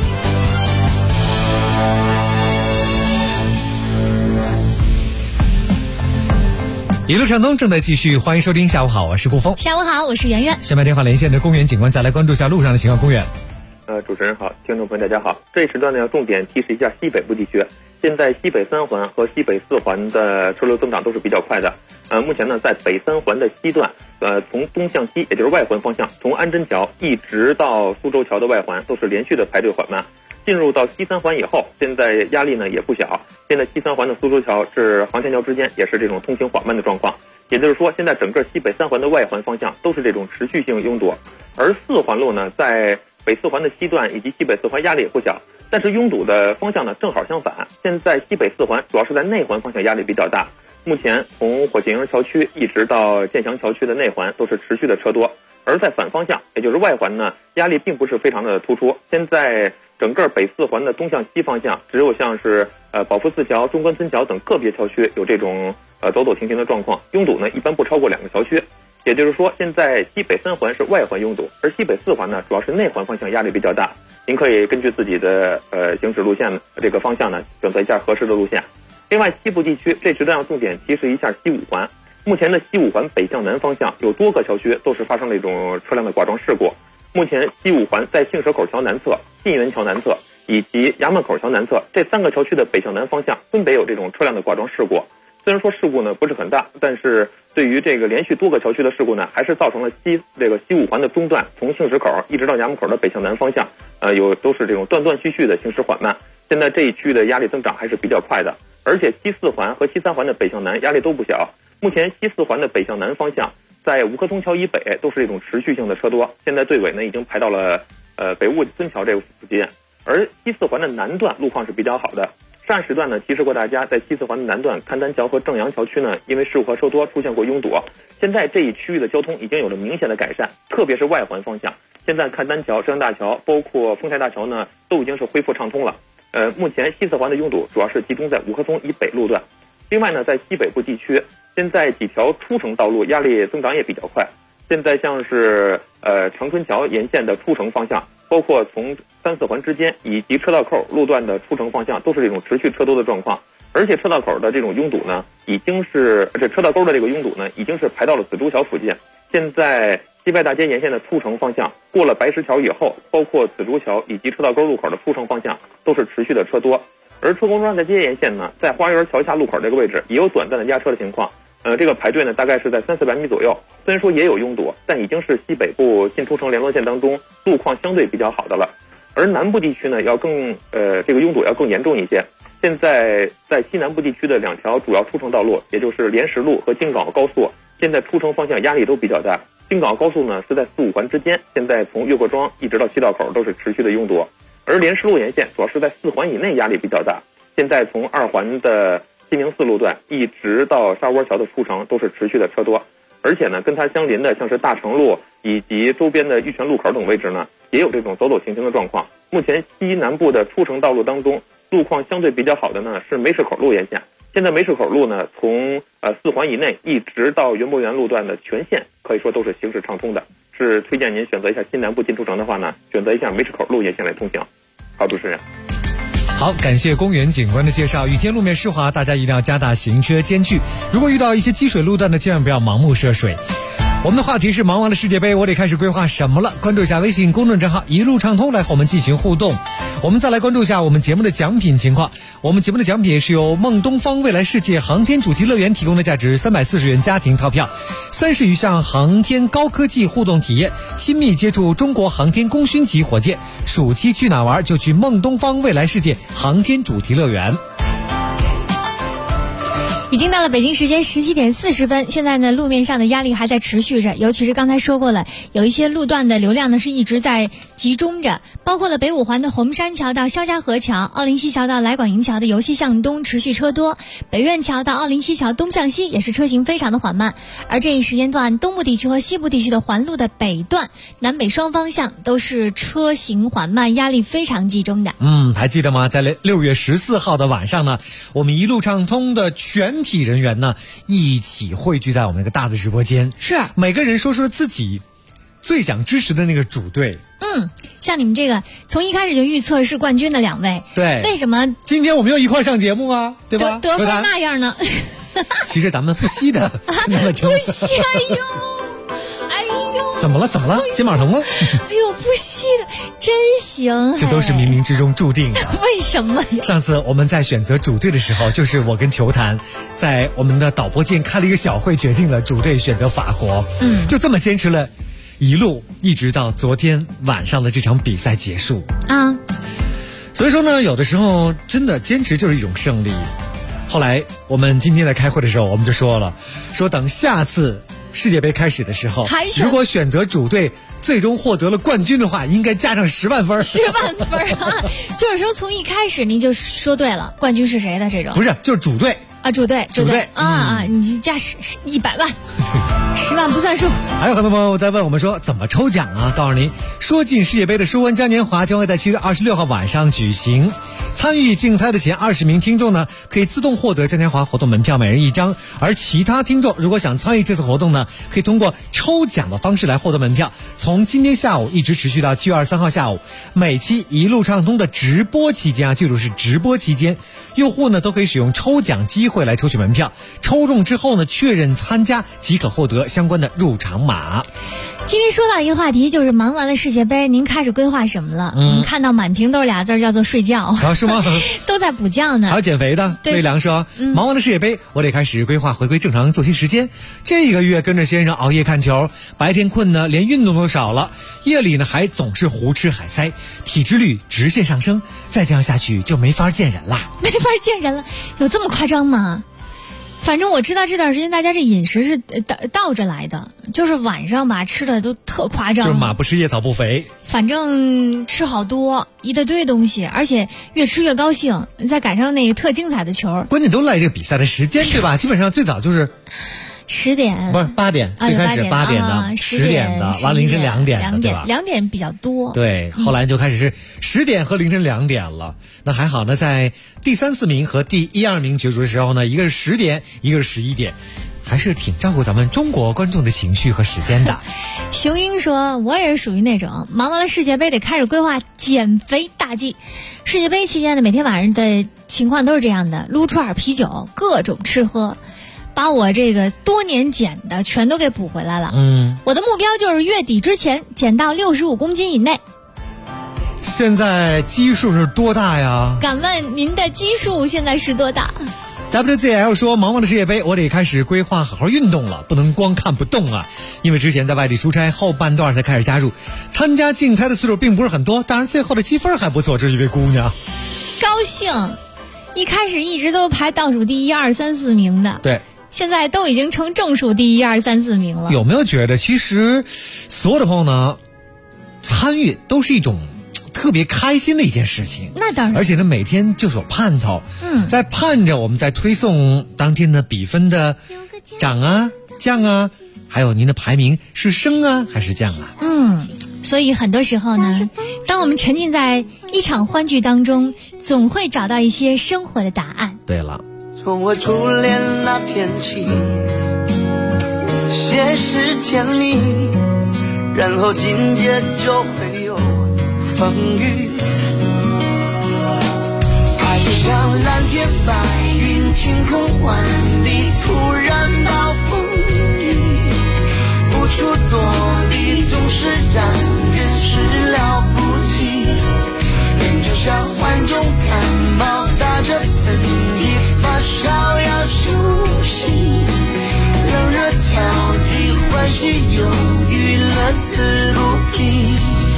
一路畅通正在继续，欢迎收听。下午好，我是顾峰。 下午好，我是圆圆。 下面电话连线的公园警官，再来关注一下路上的情况。公园。 主持人好，听众朋友大家好。这一时段呢，要重点提示一下西北部地区。现在西北3环和西北4环的车流增长都是比较快的。目前呢，在北3环的西段，从东向西，也就是外环方向，从安贞桥一直到苏州桥的外环，都是连续的排队缓慢。进入到西3环以后，现在压力呢也不小。现在西3环的苏州桥至航天桥之间也是这种通行缓慢的状况。也就是说，现在整个西北3环的外环方向都是这种持续性拥堵，而4环路呢，在北4环的西段以及西北4环压力也不小，但是拥堵的方向呢正好相反。现在西北4环主要是在内环方向压力比较大，目前从火箭营桥区一直到建祥桥区的内环都是持续的车多，而在反方向，也就是外环呢，压力并不是非常的突出。现在整个北4环的东向西方向，只有像是宝福寺桥、中关村桥等个别桥区有这种走走停停的状况，拥堵呢一般不超过2个桥区。也就是说，现在西北3环是外环拥堵，而西北4环呢主要是内环方向压力比较大。您可以根据自己的行驶路线这个方向呢，选择一下合适的路线。另外，西部地区这时段要重点提示一下西5环。目前的西5环北向南方向有多个桥区都是发生了一种车辆的剐撞事故。目前西5环在杏蛇口桥南侧、信源桥南侧以及衙门口桥南侧这3个桥区的北向南方向分别有这种车辆的剐撞事故。虽然说事故呢不是很大，但是对于这个连续多个桥区的事故呢，还是造成了西5环的中段，从杏石口一直到衙门口的北向南方向，都是这种断断续续的行驶缓慢。现在这一区的压力增长还是比较快的，而且西4环和西3环的北向南压力都不小。目前西4环的北向南方向，在吴克通桥以北都是这种持续性的车多，现在队尾呢已经排到了北坞尊桥这个附近，而西4环的南段路况是比较好的。上时段呢提示过大家，在西4环的南段勘丹桥和正阳桥区呢，因为事故和车多出现过拥堵，现在这一区域的交通已经有了明显的改善，特别是外环方向，现在勘丹桥、正阳大桥包括丰台大桥呢都已经是恢复畅通了。目前西4环的拥堵主要是集中在吴克通以北路段。另外呢，在西北部地区，现在几条出城道路压力增长也比较快。现在像是长春桥沿线的出城方向，包括从3、4环之间以及车道口路段的出城方向，都是这种持续车多的状况。而且车道口的这种拥堵呢，车道沟的这个拥堵呢，已经是排到了紫竹桥附近。现在西外大街沿线的出城方向，过了白石桥以后，包括紫竹桥以及车道沟路口的出城方向，都是持续的车多。而车公庄大街沿线呢，在花园桥下路口这个位置也有短暂的压车的情况。这个排队呢大概是在300-400米左右，虽然说也有拥堵，但已经是西北部进出城联络线当中路况相对比较好的了。而南部地区呢，这个拥堵要更严重一些。现在在西南部地区的2条主要出城道路，也就是莲石路和京港澳高速，现在出城方向压力都比较大。京港澳高速呢是在4、5环之间，现在从岳各庄一直到西道口都是持续的拥堵。而莲石路沿线主要是在4环以内压力比较大，现在从2环的西宁4路段一直到沙窝桥的出城都是持续的车多，而且呢，跟它相邻的像是大成路以及周边的玉泉路口等位置呢，也有这种走走停停的状况。目前西南部的出城道路当中，路况相对比较好的呢是梅市口路沿线。现在梅市口路呢，从4环以内一直到园博园路段的全线，可以说都是行驶畅通的。是推荐您选择一下西南部进出城的话呢，选择一下梅市口路沿线来通行。好，主持人。 好，感谢公园警官的介绍。雨天路面湿滑，大家一定要加大行车间距。如果遇到一些积水路段呢，千万不要盲目涉水。我们的话题是忙完了世界杯，我得开始规划什么了？关注一下微信公众账号一路畅通，来和我们进行互动。我们再来关注一下我们节目的奖品情况。我们节目的奖品是由梦东方未来世界航天主题乐园提供的价值340元家庭套票，30余项航天高科技互动体验，亲密接触中国航天功勋级火箭。暑期去哪玩就去梦东方未来世界航天主题乐园。 已经到了北京时间17点40分，现在呢路面上的压力还在持续着，尤其是刚才说过了，有一些路段的流量呢是一直在集中着，包括了北五环的红山桥到肖家河桥、奥林西桥到来广营桥的由西向东持续车多，北苑桥到奥林西桥东向西也是车行非常的缓慢，而这一时间段东部地区和西部地区的环路的北段南北双方向都是车行缓慢，压力非常集中的。 还记得吗？在6月14号的晚上呢，我们一路畅通的全体人员呢一起汇聚在我们那个大的直播间， 是每个人说说自己最想支持的那个主队。 像你们这个从一开始就预测是冠军的2位， 对， 为什么今天我们又一块上节目啊？对吧？ 得分那样呢？ 其实咱们不惜的， 不惜，哎呦， 怎么了？肩膀疼吗？ 哎呦，不惜的，真行！ 这都是冥冥之中注定的。 为什么呀？ 上次我们在选择主队的时候，就是我跟球坛在我们的导播间开了一个小会，决定了主队选择法国。就这么坚持了一路，一直到昨天晚上的这场比赛结束啊。 所以说呢，有的时候真的坚持就是一种胜利。后来我们今天在开会的时候，我们就说了，说等下次世界杯开始的时候，如果选择主队最终获得了冠军的话，应该加上10万分。 10万分啊！就是说从一开始您就说对了，冠军是谁的这种？ 不是，就是主队啊，主队你加100万，10万不算数。 还有很多朋友在问我们说怎么抽奖啊？告诉您，说进世界杯的说文嘉年华将会在7月26号晚上举行。参与竞猜的前20名听众呢，可以自动获得嘉年华活动门票，每人1张。而其他听众如果想参与这次活动呢，可以通过抽奖的方式来获得门票。从今天下午一直持续到7月23号下午，每期一路畅通的直播期间啊，记住是直播期间，用户呢都可以使用抽奖机会来抽取门票，抽中之后呢确认参加即可获得相关的入场码。 今天说到一个话题，就是忙完了世界杯，您开始规划什么了？看到满屏都是俩字，叫做睡觉啊，是吗？ 都在补觉呢。 还有减肥的魏良说，忙完了世界杯，我得开始规划回归正常作息时间。这个月跟着先生熬夜看球，白天困呢连运动都少了，夜里呢还总是胡吃海塞，体脂率直线上升，再这样下去就没法见人啦。 没法见人了，有这么夸张吗？反正我知道这段时间大家这饮食是倒着来的，就是晚上吧吃的都特夸张， 就是马不吃夜草不肥， 反正吃好多一大堆东西，而且越吃越高兴，再赶上那个特精彩的球， 关键都赖这个比赛的时间对吧？基本上最早就是 10点， 不是8点，最开始8点的，10点的，完凌晨2点的，对吧 ？2点比较多。 对，后来就开始是10点和凌晨2点了。那还好呢，在第3、4名和第1、2名角逐的时候呢，一个是10点，一个是11点，还是挺照顾咱们中国观众的情绪和时间的。 雄鹰说，我也是属于那种忙完了世界杯得开始规划减肥大计。世界杯期间的每天晚上的情况都是这样的，撸串啤酒，各种吃喝。把我这个多年减的全都给补回来了。我的目标就是月底之前减到65公斤以内。 现在基数是多大呀？ 敢问您的基数现在是多大？ WZL 说，忙完了世界杯，我得开始规划好好运动了，不能光看不动啊。因为之前在外地出差，后半段才开始加入，参加竞猜的次数并不是很多，当然最后的积分还不错。这是一位姑娘， 高兴。一开始一直都排倒数第1、2、3、4名的， 对， 现在都已经成正数第1、2、3、4名了。 有没有觉得其实所有的朋友呢，参与都是一种特别开心的一件事情。 那当然， 而且呢，每天就是有盼头，在盼着我们在推送当天的比分的涨啊、降啊，还有您的排名是升啊还是降啊？ 所以很多时候呢，当我们沉浸在一场欢聚当中，总会找到一些生活的答案。 对了， 从我初恋那天起，先是甜蜜，然后紧接就会有风雨。爱就像蓝天白云，晴空万里，突然暴风雨，无处躲避，总是让人始料不及。人就像患重感冒，打着喷嚏，发烧要休息，冷热交替，欢喜忧郁，乐此不疲。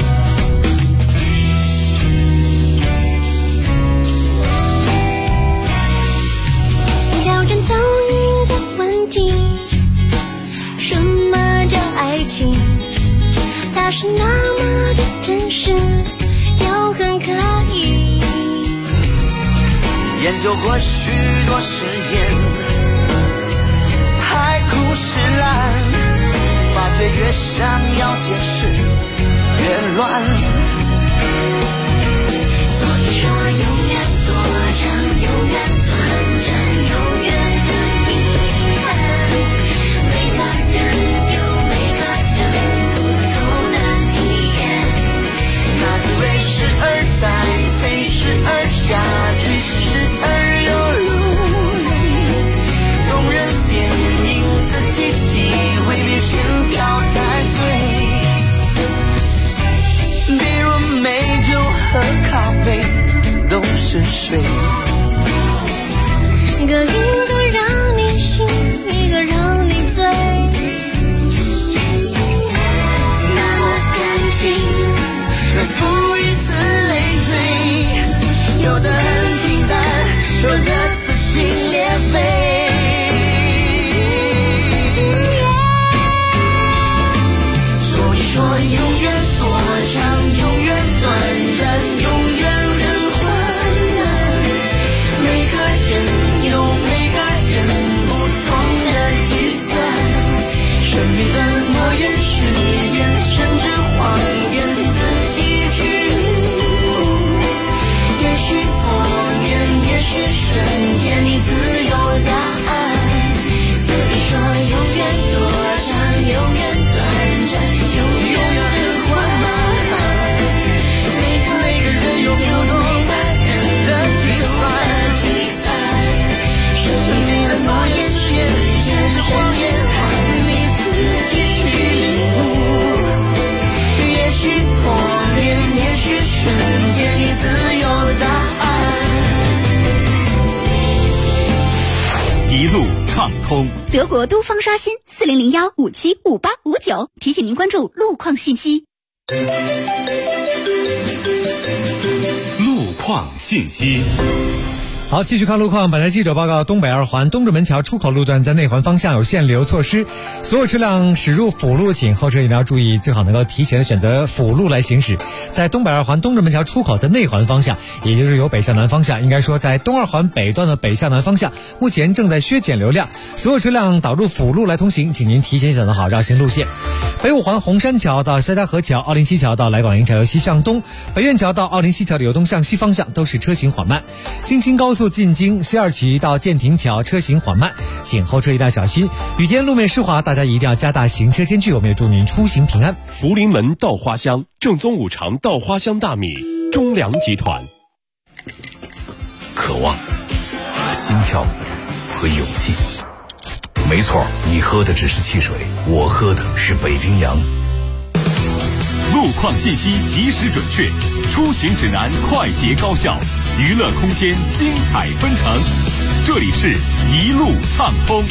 挑战遭遇的问题，什么叫爱情？它是那么的真实，又很可疑。 研究过许多实验，海枯石烂，发觉越想要解释越乱。 所以说永远多长，永远短暂，永远的遗憾。每个人有每个人不同的体验， 那滋味时而在，飞时而下，去时而又流泪。动人电影自己体会，别心跳太对。比如美酒和咖啡都是水， 一个让你醒，一个让你醉。 那么感情能赋予此累赘，有的很平淡，有的撕心裂肺。所以说永远多长，永远短暂，永远很患难。每个人有每个人不同的计算，神秘的诺言、誓言，甚至谎言，自己去领悟。也许多年，也许瞬间，你自有答案。所以说永远多长，永远短暂，永远很缓慢。每个人有不同的计算，神秘的诺言、誓言，甚至谎言，你自己去领悟。也许多年，也许瞬间，你自有答案。 一路畅通。 德国都方刷新4001575859，提醒您关注路况信息。 路况信息。 好，继续看路况。本台记者报告，东北二环东直门桥出口路段在内环方向有限流措施，所有车辆驶入辅路，请后车一定要注意，最好能够提前选择辅路来行驶。在东北二环东直门桥出口在内环方向，也就是由北向南方向，应该说在东二环北段的北向南方向，目前正在削减流量，所有车辆导入辅路来通行，请您提前选择好绕行路线。北五环红山桥到肖家河桥、奥林西桥到来广营桥由西向东，北苑桥到奥林西桥的由东向西方向都是车行缓慢。京新高速进京12期到建亭桥车行缓慢，请后车一定要小心。雨天路面湿滑，大家一定要加大行车间距，我们也祝您出行平安。 福临门稻花香，正宗五常稻花香大米，中粮集团。 渴望、心跳和勇气。没错，你喝的只是汽水，我喝的是北冰洋。 路况信息及时准确，出行指南快捷高效，娱乐空间精彩纷呈。这里是一路畅通。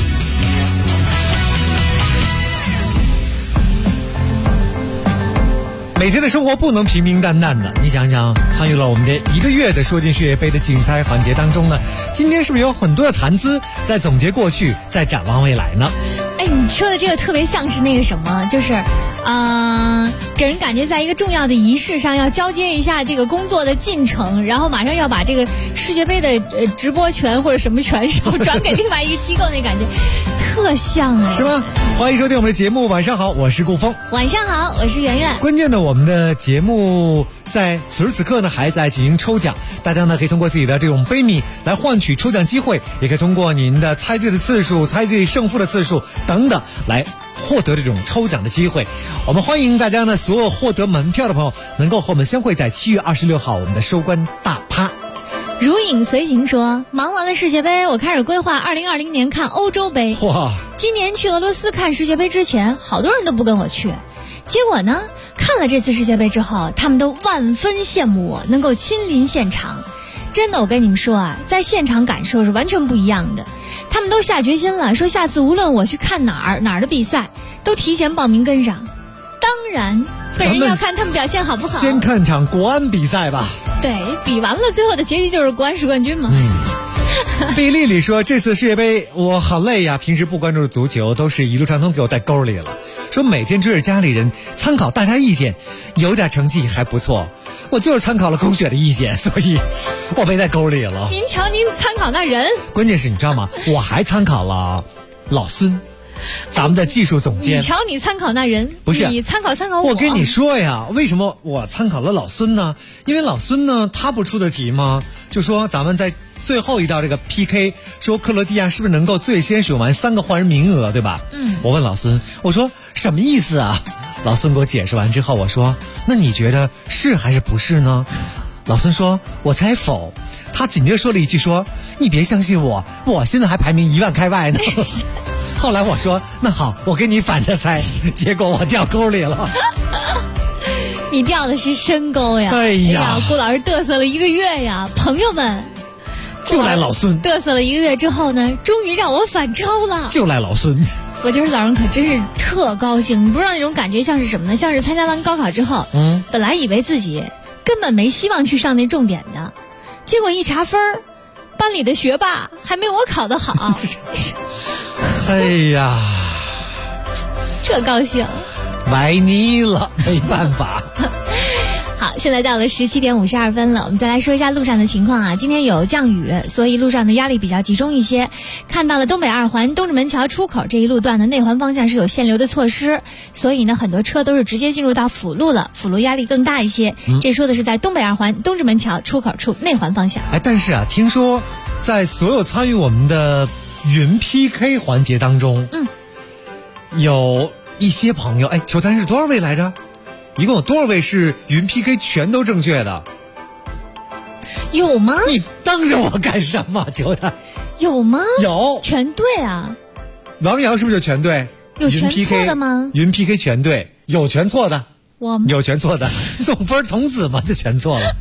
每天的生活不能平平淡淡的，你想想，参与了我们这1个月的说进世界杯的竞猜环节当中呢，今天是不是有很多的谈资在总结过去，在展望未来呢？ 哎，你说的这个特别像是那个什么，就是给人感觉在一个重要的仪式上要交接一下这个工作的进程，然后马上要把这个世界杯的直播权或者什么权手转给另外一个机构，那感觉特像啊， 是吗？欢迎收听我们的节目，晚上好，我是顾峰。 晚上好，我是圆圆。 关键的，我们的节目在此时此刻呢还在进行抽奖，大家呢可以通过自己的这种杯米来换取抽奖机会，也可以通过您的猜对的次数、猜对胜负的次数等等来获得这种抽奖的机会。我们欢迎大家呢，所有获得门票的朋友能够和我们相会在7月26号我们的收官大趴。 如影随形说，忙完了世界杯，我开始规划2020年看欧洲杯。 哇！ 今年去俄罗斯看世界杯之前，好多人都不跟我去，结果呢，看了这次世界杯之后，他们都万分羡慕我能够亲临现场。真的，我跟你们说啊，在现场感受是完全不一样的。他们都下决心了，说下次无论我去看哪儿的比赛，都提前报名跟上。当然，本人要看他们表现好不好。 先看场国安比赛吧。 对，比完了最后的结局就是国安是冠军嘛。 贝丽丽说，这次世界杯我好累呀，平时不关注足球，都是一路畅通给我带沟里了。说每天追着家里人参考大家意见，有点成绩还不错。我就是参考了龚雪的意见，所以我被带沟里了。 您瞧，您参考那人， 关键是你知道吗？我还参考了老孙，咱们的技术总监。 你瞧，你参考那人， 不是你参考我。 我跟你说呀，为什么我参考了老孙呢？因为老孙呢，他不出的题吗？就说咱们在最后一道这个 PK， 说克罗地亚是不是能够最先使用完3个换人名额，对吧？我问老孙，我说什么意思啊？老孙给我解释完之后，我说那你觉得是还是不是呢？老孙说我猜否。他紧接着说了一句说你别相信我，我现在还排名1万开外呢。后来我说那好，我跟你反着猜，结果我掉沟里了。 你掉的是深沟呀！ 哎呀， 顾老师嘚瑟了1个月呀，朋友们， 就赖老孙。 嘚瑟了1个月之后呢，终于让我反超了。 就赖老孙。 我今儿早上可真是特高兴，你不知道那种感觉像是什么呢？像是参加完高考之后，本来以为自己根本没希望去上那重点的，结果一查分儿，班里的学霸还没我考得好。 哎呀， 这高兴， 崴泥了，没办法。 好，现在到了17点52分了，我们再来说一下路上的情况啊。今天有降雨，所以路上的压力比较集中一些。看到了东北2环东直门桥出口这一路段的内环方向是有限流的措施，所以呢，很多车都是直接进入到辅路了，辅路压力更大一些。这说的是在东北2环东直门桥出口处内环方向。 哎，但是啊，听说在所有参与我们的云 PK 环节当中，有一些朋友，哎，球单是多少位来着？一共有多少位是云 PK 全都正确的？ 有吗？ 你当着我干什么？球单有吗？ 有， 全对啊。 王瑶是不是就全对？ 有全错的吗？ 云 PK 全对，有全错的。 我吗？ 有全错的，送分童子嘛就全错了。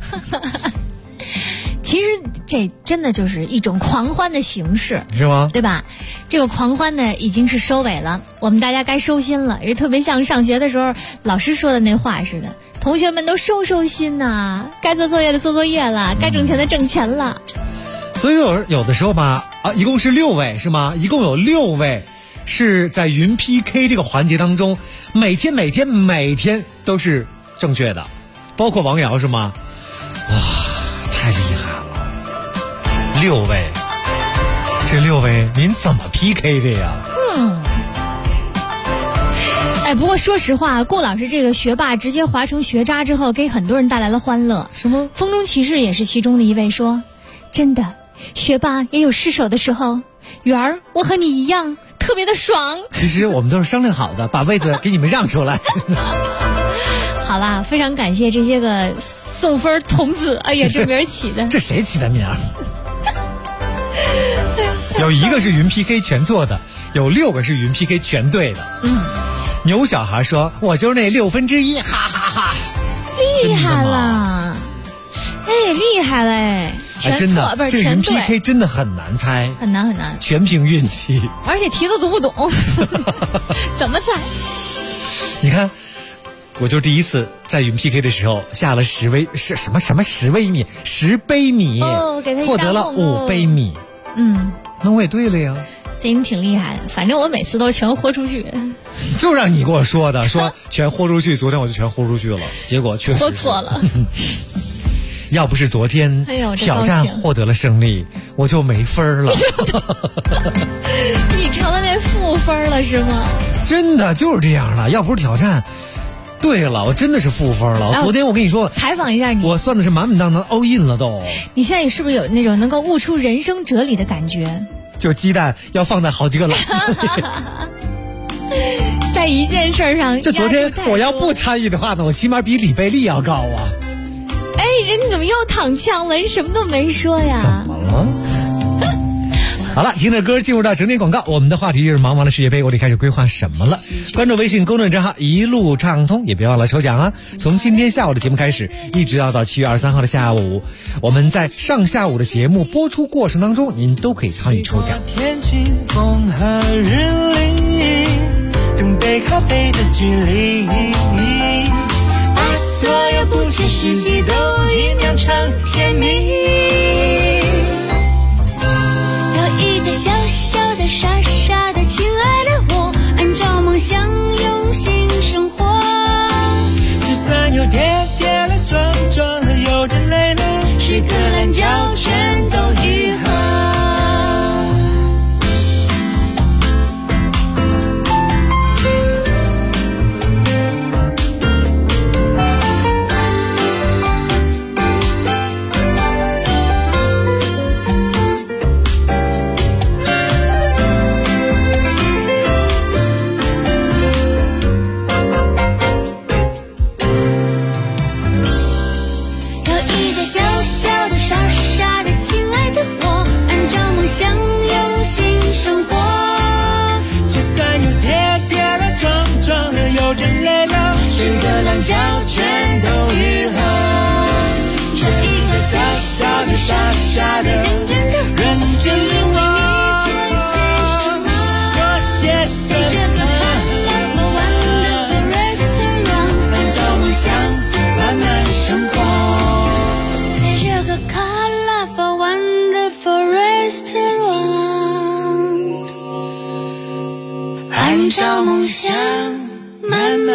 其实这真的就是一种狂欢的形式， 是吗？ 对吧？这个狂欢呢已经是收尾了，我们大家该收心了，也特别像上学的时候老师说的那话似的，同学们都收心呐，该做作业的做作业了，该挣钱的挣钱了。 所以有的时候吧，一共是6位是吗？一共有6位是在云 PK 这个环节当中，每天都是正确的，包括王瑶是吗？哇，太厉害了！6位，这6位您怎么 PK 的呀？ 哎，不过说实话，顾老师这个学霸直接滑成学渣之后，给很多人带来了欢乐。 是吗？ 风中骑士也是其中的一位说，真的，学霸也有失手的时候。圆儿，我和你一样，特别的爽。 其实我们都是商量好的，把位子给你们让出来。 好啦，非常感谢这些个送分童子。哎呀，这名起的， 这谁起的名？有一个是云 PK 全错的，有6个是云 PK 全对的。牛小孩说：“我就是那1/6，哈哈哈！” 厉害了，哎，厉害嘞！全错不是全对， 这云 PK 真的很难猜， 很难很难， 全凭运气， 而且题都读不懂，怎么猜？ 你看， 我就第一次在云 PK 的时候下了10杯米， 给他获得了5杯米。那我也对了呀。 对，你挺厉害的，反正我每次都全豁出去。 就让你跟我说的，说全豁出去，昨天我就全豁出去了，结果确实豁错了。 要不是昨天挑战获得了胜利，我就没分了。 你成了那负分了是吗？ 真的就是这样了，要不是挑战，对了，我真的是负分了。昨天我跟你说， 采访一下你， 我算的是满满当当 all in 了都。 你现在是不是有那种能够悟出人生哲理的感觉？ 就鸡蛋要放在好几个篮子里。 在一件事上， 这昨天我要不参与的话呢，我起码比李贝利要高啊。 哎，人你怎么又躺枪了？人什么都没说呀？ 怎么了？好了，听着歌进入到整点广告，我们的话题就是茫茫的世界杯，我得开始规划什么了。关注微信公众账号一路畅通，也别忘了抽奖啊！从今天下午的节目开始，一直到7月23号的下午，我们在上下午的节目播出过程当中，您都可以参与抽奖。 天晴风和日丽，等杯咖啡的距离，把所有不切实际都酝酿成甜蜜。小小的傻傻的亲爱的我，按照梦想用心生活，就算有跌跌了撞撞了有着泪了，睡个懒觉全都愈合。觉全都愈合，这一个小小的傻傻的认真的我，做些什么？按照梦想慢慢生活，在这个 colorful wonderful restaurant， 按照梦想慢慢。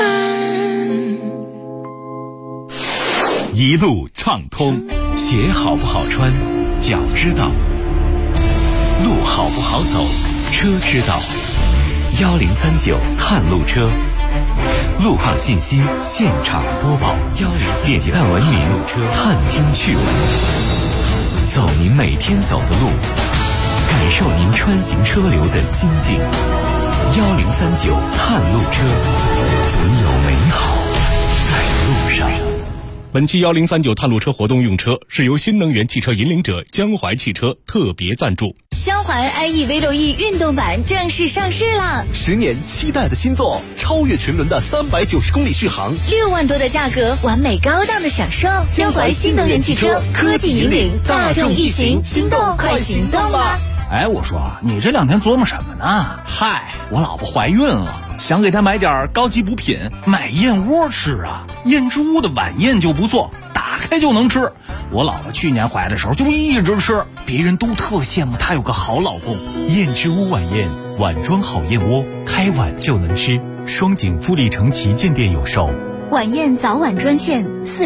一路畅通， 鞋好不好穿，脚知道；路好不好走，车知道。1039探路车，路况信息现场播报。点赞文明，探听趣闻，走您每天走的路，感受您穿行车流的心境。1039探路车，总有美好在路上。 本期1039探路车活动用车是由新能源汽车引领者江淮汽车特别赞助。 江淮 IE V6E 运动版正式上市啦！10年期待的新作，超越群伦的390公里续航，6万多的价格，完美高档的享受。江淮新能源汽车科技引领，大众一行，心动快行动吧！ 哎，我说你这2天琢磨什么呢？嗨，我老婆怀孕了，想给她买点高级补品，买燕窝吃啊。燕之屋的晚宴就不错，打开就能吃。我老婆去年怀的时候就一直吃，别人都特羡慕她有个好老公。 燕之屋晚宴，碗装好燕窝，开碗就能吃。双井富力城旗舰店有售。 晚宴早晚专线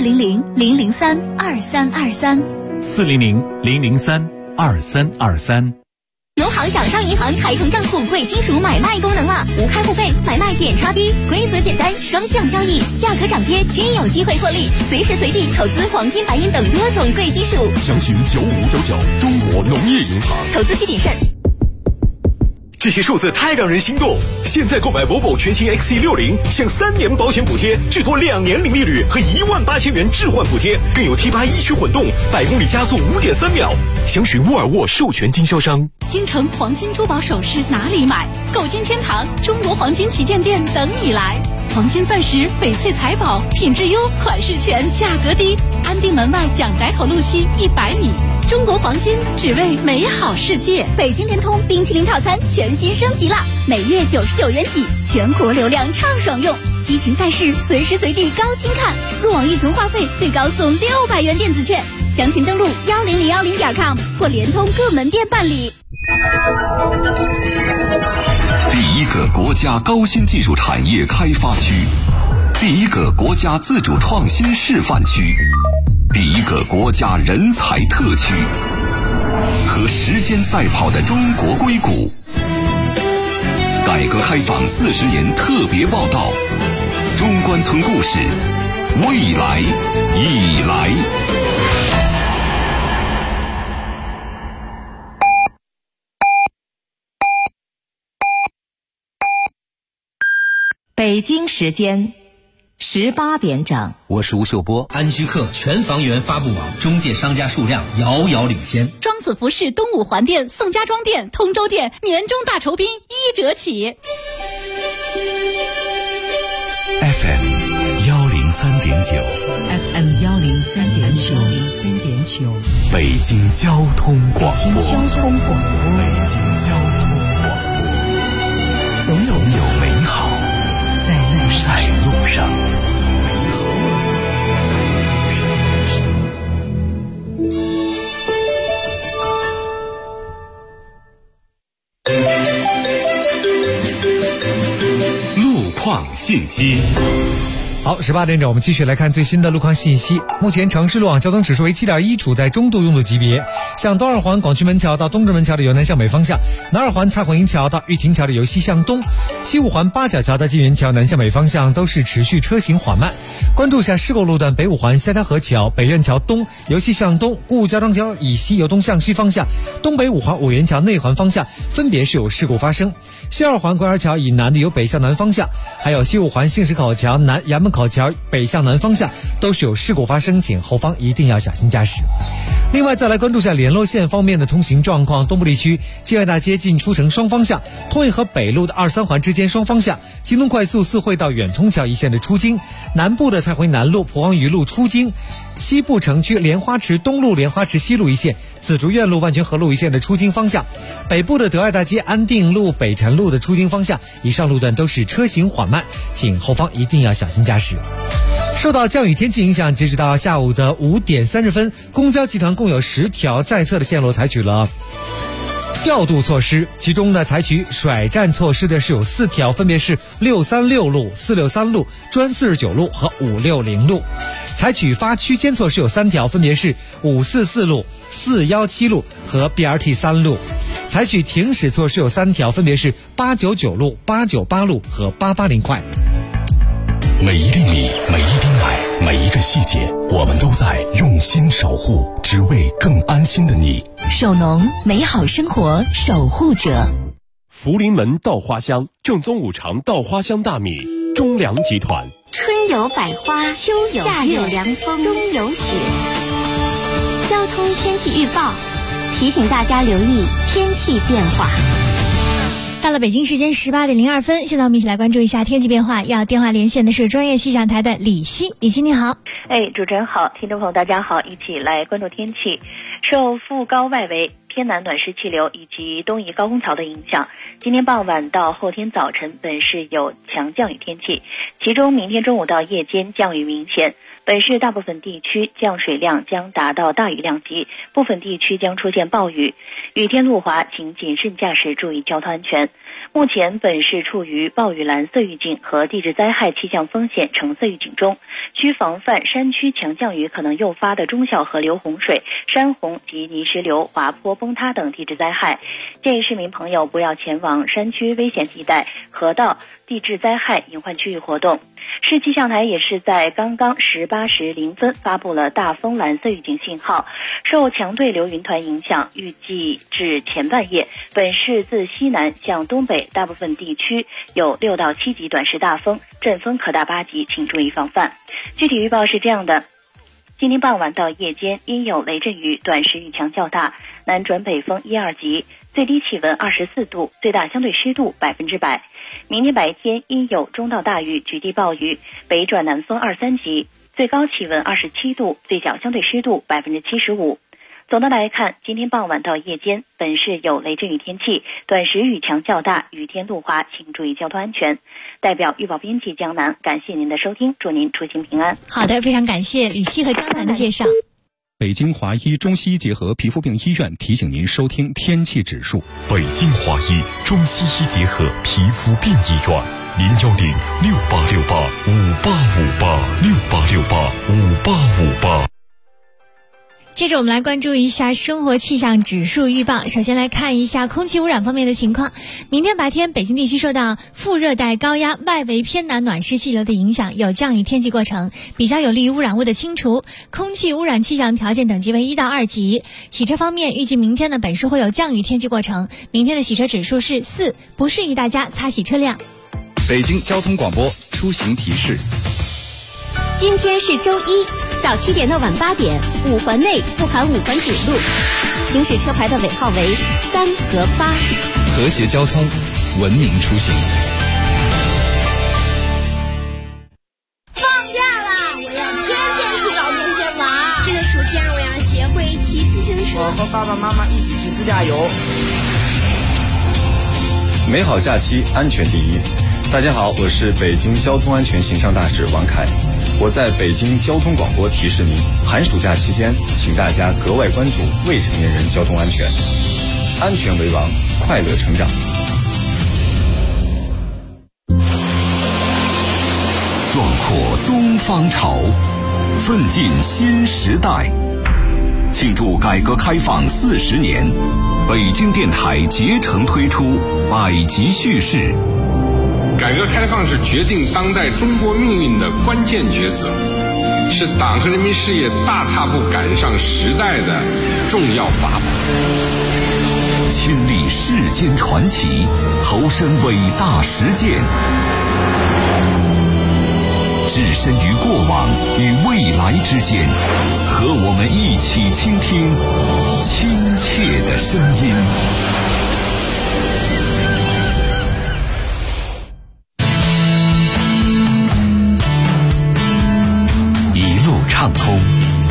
400-003-2323，400-003-2323。 农行掌上银行开通账户贵金属买卖功能了，无开户费，买卖点差低，规则简单，双向交易，价格涨跌均有机会获利，随时随地投资黄金、白银等多种贵金属。 详询9599中国农业银行。 投资需谨慎。 这些数字太让人心动！现在购买 Volvo 全新 XC60，享3年保险补贴，至多2年零利率和18000元置换补贴，更有 T8 一驱混动，100公里加速5.3秒。详询沃尔沃授权经销商。 京城黄金珠宝首饰哪里买？购金天堂中国黄金旗舰店等你来。黄金钻石、翡翠财宝，品质优，款式全，价格低。安定门外蒋宅口路西100米。 中国黄金，只为美好世界。 北京联通冰淇淋套餐全新升级了，每月99元起，全国流量畅爽用，激情赛事随时随地高清看，入网预存话费最高送600元电子券。详情登录10010.com 或联通各门店办理。 第一个国家高新技术产业开发区，第一个国家自主创新示范区，第一个国家人才特区，和时间赛跑的中国硅谷。改革开放40年特别报道，中关村故事，未来已来。 北京时间18点整， 我是吴秀波。安居客全房源发布网，中介商家数量遥遥领先。 庄子服饰东五环店、宋家庄店、通州店年终大酬宾1折起。 FM 103.9 FM 103.9 北京交通广播。 北京交通广播。 北京交通广播。总有美好在路上。 路况信息。 好，18点整，我们继续来看最新的路况信息。目前城市路网交通指数为7.1，处在中度拥堵级别。向东二环广渠门桥到东直门桥的由南向北方向，南二环蔡混营桥到玉亭桥的由西向东，西五环八角桥到金源桥南向北方向都是持续车行缓慢。关注一下事故路段：北五环下条河桥、北苑桥东由西向东，顾家庄桥以西由东向西方向，东北五环五原桥内环方向分别是有事故发生。西二环官园桥以南的由北向南方向，还有西五环杏石口桥南衙门口桥北向南方向都是有事故发生，请后方一定要小心驾驶。另外再来关注一下联络线方面的通行状况。东部地区建外大街进出城双方向，通运河北路的2、3环之间双方向，京东快速四惠到远通桥一线的出京，南部的蔡回南路、蒲黄榆路出京，西部城区莲花池东路、莲花池西路一线、紫竹院路、万泉河路一线的出京方向，北部的德爱大街安定路、北辰路的出京方向，以上路段都是车行缓慢，请后方一定要小心驾驶。受到降雨天气影响，截止到下午的5点30分，公交集团共有10条在侧的线路采取了调度措施，其中呢，采取甩站措施的是有4条，分别是636路、463路、专49路和560路。采取发区间措施有3条，分别是544路、417路和 BRT 3路。采取停驶措施有3条，分别是899路、898路和880块。 每一粒米，每一滴奶，每一个细节，我们都在用心守护，只为更安心的你。 首农，美好生活守护者。 福临门稻花香，正宗5常稻花香大米，中粮集团。 春有百花，秋有夏有凉风，冬有雪。交通天气预报提醒大家留意天气变化。 到了北京时间18点02分，现在我们一起来关注一下天气变化。要电话连线的是专业气象台的李希。李希你好。 主持人好，听众朋友大家好，一起来关注天气。受副高外围偏南暖湿气流以及东移高空槽的影响，今天傍晚到后天早晨本市有强降雨天气，其中明天中午到夜间降雨明显，本市大部分地区降水量将达到大雨量级，部分地区将出现暴雨。雨天路滑，请谨慎驾驶，注意交通安全。目前本市处于暴雨蓝色预警和地质灾害气象风险橙色预警中，需防范山区强降雨可能诱发的中小河流洪水、山洪及泥石流、滑坡崩塌等地质灾害。建议市民朋友不要前往山区危险地带、河道、地质灾害隐患区域活动。市气象台也是在刚刚18时0分发布了大风蓝色预警信号。受强对流云团影响，预计至前半夜，本市自西南向东北大部分地区有6到7级短时大风，阵风可达8级，请注意防范。具体预报是这样的：今天傍晚到夜间阴有雷阵雨，短时雨强较大，南转北风1、2级，最低气温24度，最大相对湿度100%。明天白天阴有中到大雨，局地暴雨，北转南风2、3级，最高气温27度，最小相对湿度75%。 总的来看，今天傍晚到夜间本市有雷阵雨天气，短时雨强较大，雨天路滑，请注意交通安全。代表预报编辑江南，感谢您的收听，祝您出行平安。 好的，非常感谢李希和江南的介绍。 北京华医中西医结合皮肤病医院提醒您收听天气指数。 北京华医中西医结合皮肤病医院，0106868585868685858。 接着我们来关注一下生活气象指数预报。首先来看一下空气污染方面的情况。明天白天，北京地区受到副热带高压外围偏南暖湿气流的影响，有降雨天气过程，比较有利于污染物的清除。空气污染气象条件等级为1到2级。洗车方面，预计明天呢本市会有降雨天气过程，明天的洗车指数是4，不适宜大家擦洗车辆。 北京交通广播出行提示。 今天是周一，早7点到晚8点，5环内不含5环主路，行驶车牌的尾号为3和8。 和谐交通，文明出行。 放假啦！我要天天去老天线玩。这个暑假我要学会骑自行车。 我和爸爸妈妈一起去自驾游。 美好假期，安全第一。大家好，我是北京交通安全形象大使王凯。我在北京交通广播提示您，寒暑假期间，请大家格外关注未成年人交通安全，安全为王，快乐成长。 壮阔东方潮，奋进新时代。庆祝改革开放40年，北京电台竭诚推出百集叙事。 改革开放是决定当代中国命运的关键抉择，是党和人民事业大踏步赶上时代的重要法宝。 亲历世间传奇，投身伟大实践，置身于过往与未来之间，和我们一起倾听亲切的声音。畅通，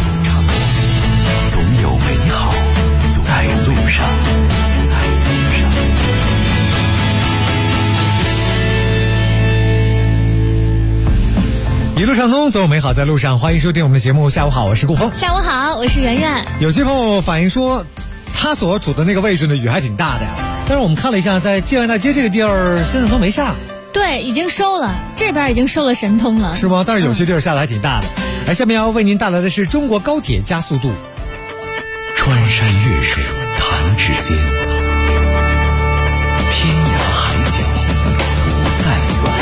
总有美好在路上， 一路畅通，总有美好在路上。欢迎收听我们的节目。下午好，我是顾峰。 下午好，我是圆圆。 有些朋友反映说，他所处的那个位置呢，雨还挺大的呀。但是我们看了一下，在界外大街这个地儿，现在都没下。 对，已经收了，这边已经收了神通了。 是吗？但是有些地儿下的还挺大的。而下面要为您带来的是中国高铁加速度。 穿山越水弹指间，天涯海角不再远。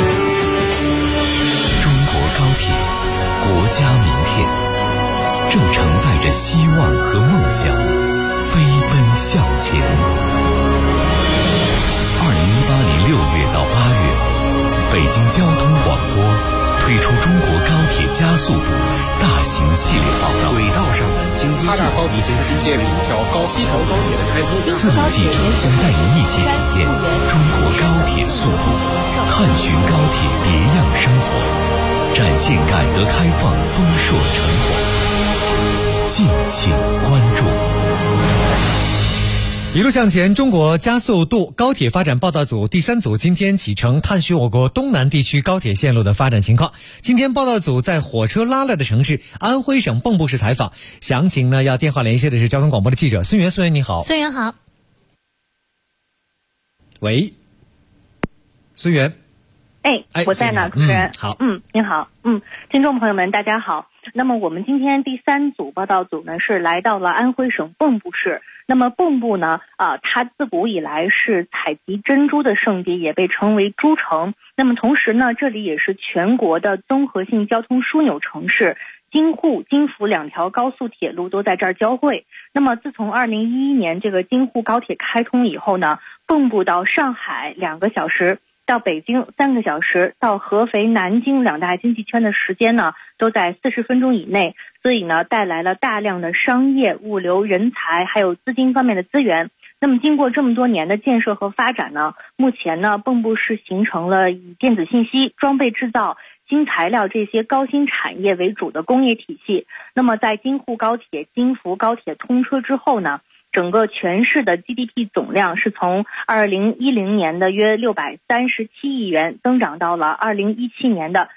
中国高铁，国家名片，正承载着希望和梦想，飞奔向前。2018年6月到8月，北京交通广播推出中国高铁加速度大型系列报道， 轨道上的经济计划，已经世界第一条西成高铁的开通。 4名记者将带您一起体验中国高铁速度，探寻高铁别样生活，展现改革开放丰硕成果。敬请关注。 一路向前，中国加速度高铁发展报道组第3组今天启程探寻我国东南地区高铁线路的发展情况。今天报道组在火车拉来的城市安徽省蚌埠市采访，详情呢要电话联系的是交通广播的记者孙源。孙源你好。 孙源好。 喂，孙源。 我在呢，主持人。 好。 您好。听众朋友们大家好。那么我们今天第3组报道组呢是来到了安徽省蚌埠市。那么蚌埠呢，它自古以来是采集珍珠的圣地，也被称为珠城。那么同时呢，这里也是全国的综合性交通枢纽城市，京沪、京福2条高速铁路都在这儿交汇。那么自从2011年这个京沪高铁开通以后呢，蚌埠到上海2个小时，到北京3个小时，到合肥、南京2大经济圈的时间呢，都在40分钟以内。所以呢，带来了大量的商业、物流、人才还有资金方面的资源。 那么经过这么多年的建设和发展呢，目前呢蚌埠市形成了以电子信息、装备制造、新材料这些高新产业为主的工业体系。那么在京沪高铁、京福高铁通车之后呢，整个全市的 GDP 总量是从2010年的约637亿元增长到了2017年的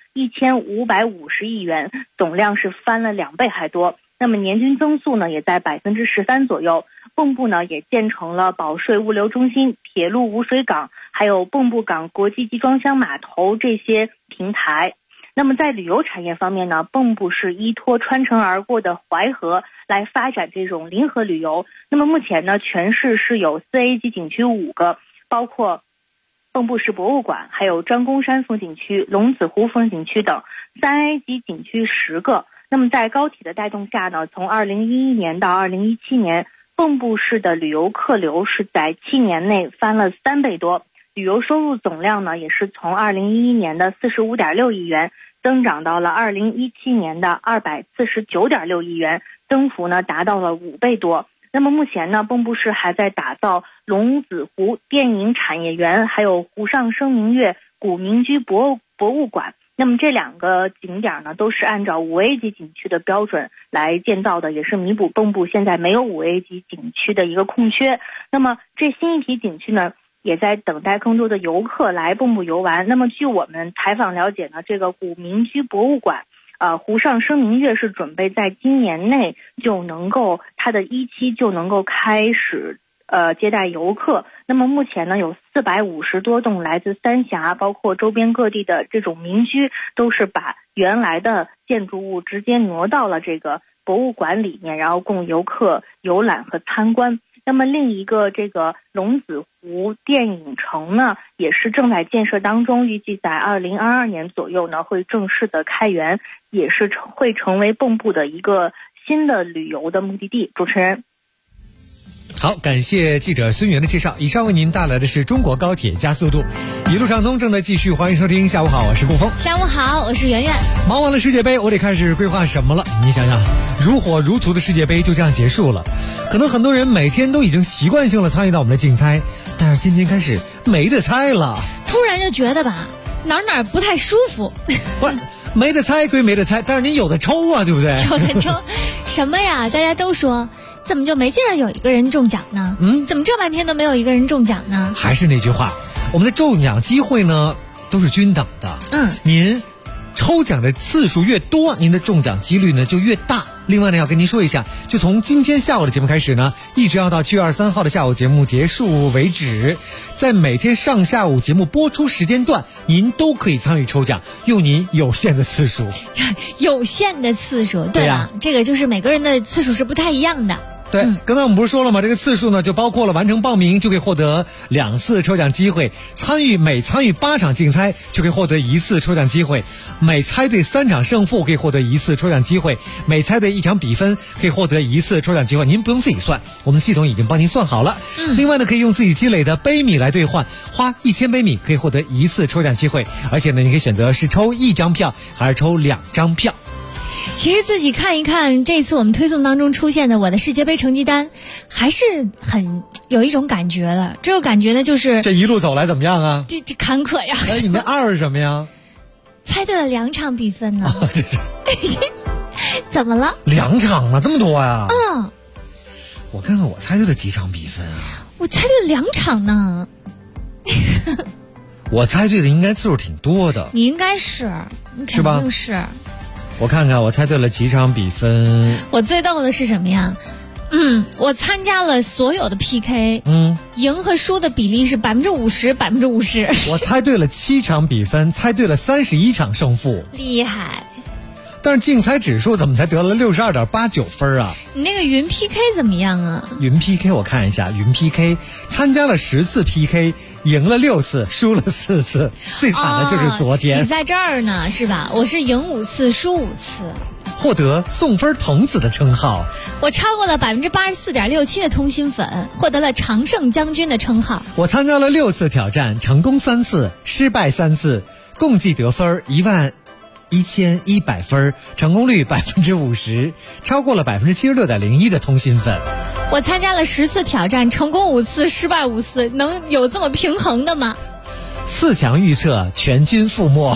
1550亿元，总量是翻了2倍还多。那么年均增速呢也在13%左右。蚌埠呢也建成了保税物流中心、铁路无水港，还有蚌埠港国际集装箱码头这些平台。那么在旅游产业方面呢，蚌埠是依托穿城而过的淮河来发展这种临河旅游。那么目前呢，全市是有4A 级景区5个，包括蚌埠市博物馆，还有张公山风景区、龙子湖风景区等，3A 级景区10个。那么在高铁的带动下呢，从2011年到2017年，蚌埠市的旅游客流是在7年内翻了3倍多，旅游收入总量呢也是从2011年的45.6亿元增长到了2017年的249.6亿元，增幅呢达到了5倍多。那么目前呢，蚌埠市还在打造龙子湖电影产业园，还有湖上生明月古民居博物馆。那么这2个景点呢，都是按照5A 级景区的标准来建造的，也是弥补蚌埠现在没有5A 级景区的一个空缺。那么这新一体景区呢，也在等待更多的游客来蚌埠游玩。那么据我们采访了解呢，这个古民居博物馆湖上生明月是准备在今年内就能够，它的1期就能够开始接待游客。那么目前呢，有450多栋来自三峡包括周边各地的这种民居，都是把原来的建筑物直接挪到了这个博物馆里面，然后供游客游览和参观。那么另一个这个龙子湖电影城呢，也是正在建设当中，预计在2022年左右呢会正式的开园，也是会成为蚌埠的一个新的旅游的目的地。主持人。 好，感谢记者孙源的介绍。以上为您带来的是中国高铁加速度，一路上通正在继续，欢迎收听。下午好，我是顾峰。 下午好，我是圆圆。 忙完了世界杯，我得开始规划什么了。你想想，如火如荼的世界杯就这样结束了。可能很多人每天都已经习惯性了参与到我们的竞猜，但是今天开始没得猜了。 突然就觉得吧，哪儿不太舒服。 不是，没得猜归没得猜，但是你有的抽啊，对不对？ 有的抽什么呀？大家都说。怎么就没见着有一个人中奖呢？怎么这半天都没有一个人中奖呢？ 还是那句话，我们的中奖机会呢都是均等的。您抽奖的次数越多，您的中奖几率呢就越大。另外呢，要跟您说一下，就从今天下午的节目开始呢，一直要到7月23号的下午节目结束为止，在每天上下午节目播出时间段，您都可以参与抽奖，用您有限的次数。 有限的次数，对啊，这个就是每个人的次数是不太一样的。 对，刚才我们不是说了吗？这个次数呢，就包括了完成报名就可以获得2次抽奖机会，每参与8场竞猜就可以获得1次抽奖机会，每猜对3场胜负可以获得1次抽奖机会，每猜对1场比分可以获得1次抽奖机会。您不用自己算，我们系统已经帮您算好了。另外呢，可以用自己积累的杯米来兑换，花1000杯米可以获得1次抽奖机会，而且呢，你可以选择是抽1张票还是抽2张票。 其实自己看一看这次我们推送当中出现的我的世界杯成绩单，还是很有一种感觉的。这个感觉呢，就是这一路走来怎么样啊？ 这坎坷呀！ 你那2是什么呀？ 猜对了2场比分呢。怎么了 ？2场啊，这么多呀？我看看我猜对了几场比分啊？ 我猜对了2场呢。 我猜对的应该次数挺多的。 你应该是，你肯定是。 我看看我猜对了几场比分。 我最逗的是什么呀？我参加了所有的 PK， 赢和输的比例是50%，50%。 我猜对了7场比分，猜对了31场胜负， 厉害。 但是竞猜指数怎么才得了62.89分啊？ 你那个云 PK 怎么样啊？ 云 PK 我看一下，云 PK 参加了10次 PK， 赢了6次，输了4次，最惨的就是昨天。 你在这儿呢是吧？我是赢5次，输5次， 获得送分童子的称号。 我超过了84.67%的通心粉，获得了常胜将军的称号。 我参加了6次挑战，成功3次，失败3次，共计得分 1100分，成功率50%，超过了76.01%的通信粉。 我参加了10次挑战，成功5次，失败5次，能有这么平衡的吗 ？4强预测全军覆没。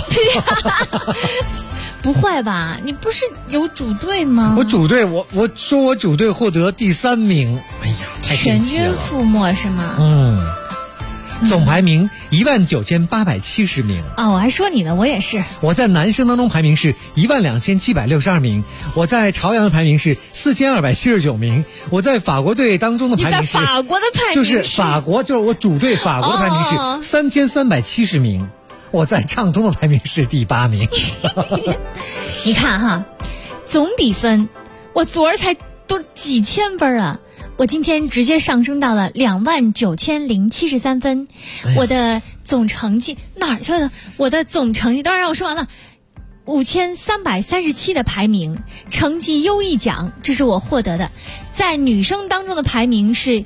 不会吧？你不是有组队吗？ 我组队，我说我组队获得第3名。哎呀，太神奇了！ 全军覆没是吗？ 总排名19870名。 我还说你呢，我也是。 我在男生当中排名是12762名，我在朝阳的排名是4279名，我在法国队当中的排名是， 你在法国的排名就是法国，就是我组队法国的排名是3370名。我在畅通的排名是第8名。 你看哈，总比分，我昨儿才都几千分啊，我今天直接上升到了29073分。我的总成绩哪儿去了？我的总成绩当然让我说完了，5337的排名，成绩优异奖，这是我获得的。在女生当中的排名是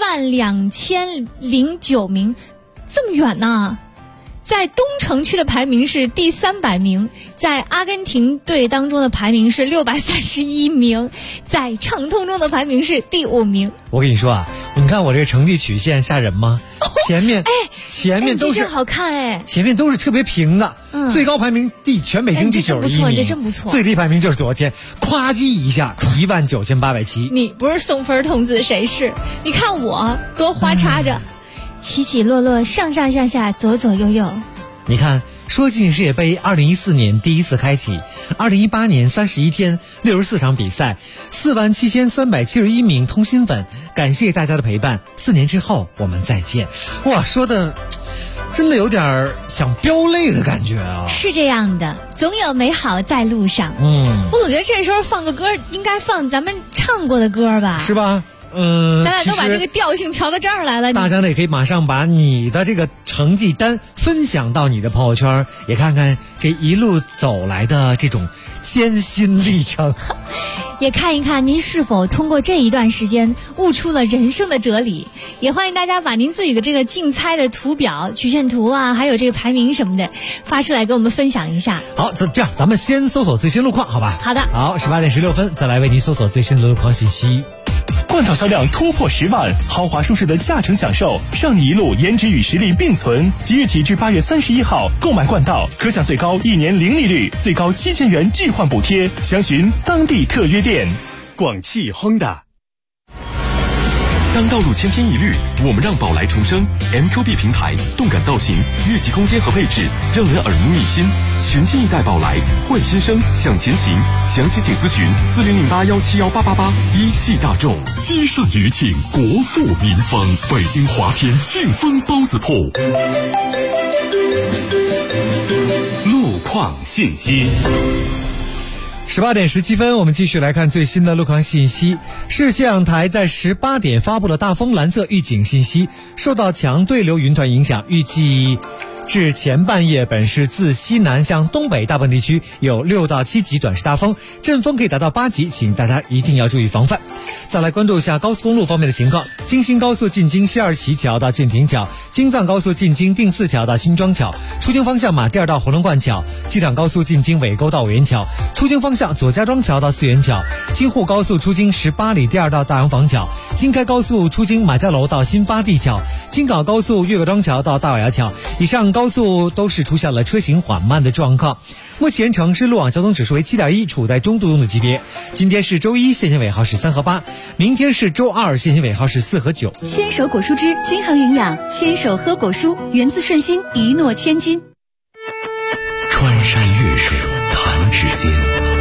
12009名，这么远呢？在东城区的排名是第300名，在阿根廷队当中的排名是631名，在畅通中的排名是第5名。 我跟你说啊，你看我这个成绩曲线吓人吗？前面都是好看前面都是特别平的，最高排名全北京第91名， 这真不错。 最低排名就是昨天，夸叽一下19870。 你不是送分童子谁是？你看我多花叉着。起起落落，上上下下，左左右右。 你看，说进世界杯2014年第一次开启，2018年31天64场比赛，47371名通心粉，感谢大家的陪伴。4年之后我们再见。哇，说的真的有点想飙泪的感觉啊！ 是这样的，总有美好在路上。我总觉得这时候放个歌，应该放咱们唱过的歌吧？ 是吧？ 咱俩都把这个调性调到这儿来了。 大家呢也可以马上把你的这个成绩单分享到你的朋友圈，也看看这一路走来的这种艰辛历程， 也看一看您是否通过这一段时间悟出了人生的哲理。也欢迎大家把您自己的这个竞猜的图表、曲线图啊，还有这个排名什么的发出来跟我们分享一下。 好，这样咱们先搜索最新路况，好吧？ 好的。 好，18点16分，再来为您搜索最新的路况信息。 冠道销量突破10万，豪华舒适的驾乘享受，让你一路颜值与实力并存。即日起至8月31号，购买冠道可享最高1年零利率，最高7000元置换补贴。详询当地特约店。 广汽 Honda。当道路千篇一律，我们让宝来重生。MQB 平台，动感造型，越级空间和配置，让人耳目一新。全新一代宝来，换新生，向前行。详细请咨询4008171888。一汽大众，积善余庆，国富民丰。北京华天庆丰包子铺。路况信息。 18点17分，我们继续来看最新的路况信息。市气象台在18点发布了大风蓝色预警信息，受到强对流云团影响，预计至前半夜，本市自西南向东北大部分地区有6到7级短时大风，阵风可以达到8级，请大家一定要注意防范。再来关注一下高速公路方面的情况。京新高速进京西二旗桥到建亭桥，京藏高速进京定四桥到新庄桥，出京方向马甸到回龙观桥，机场高速进京尾沟到五元桥，出京方向左家庄桥到四元桥，京沪高速出京18里第2到大洋坊桥，京开高速出京马家楼到新发地桥，京港高速岳各庄桥到大瓦窑桥。以上高速都是出现了车行缓慢的状况。目前城市路网交通指数为7.1，处在中度用的级别。今天是周一，限行尾号是3和8，明天是周二，限行尾号是4和9。 牵手果蔬汁均衡营养，牵手喝果蔬，源自顺心，一诺千金。 穿山越水弹指间，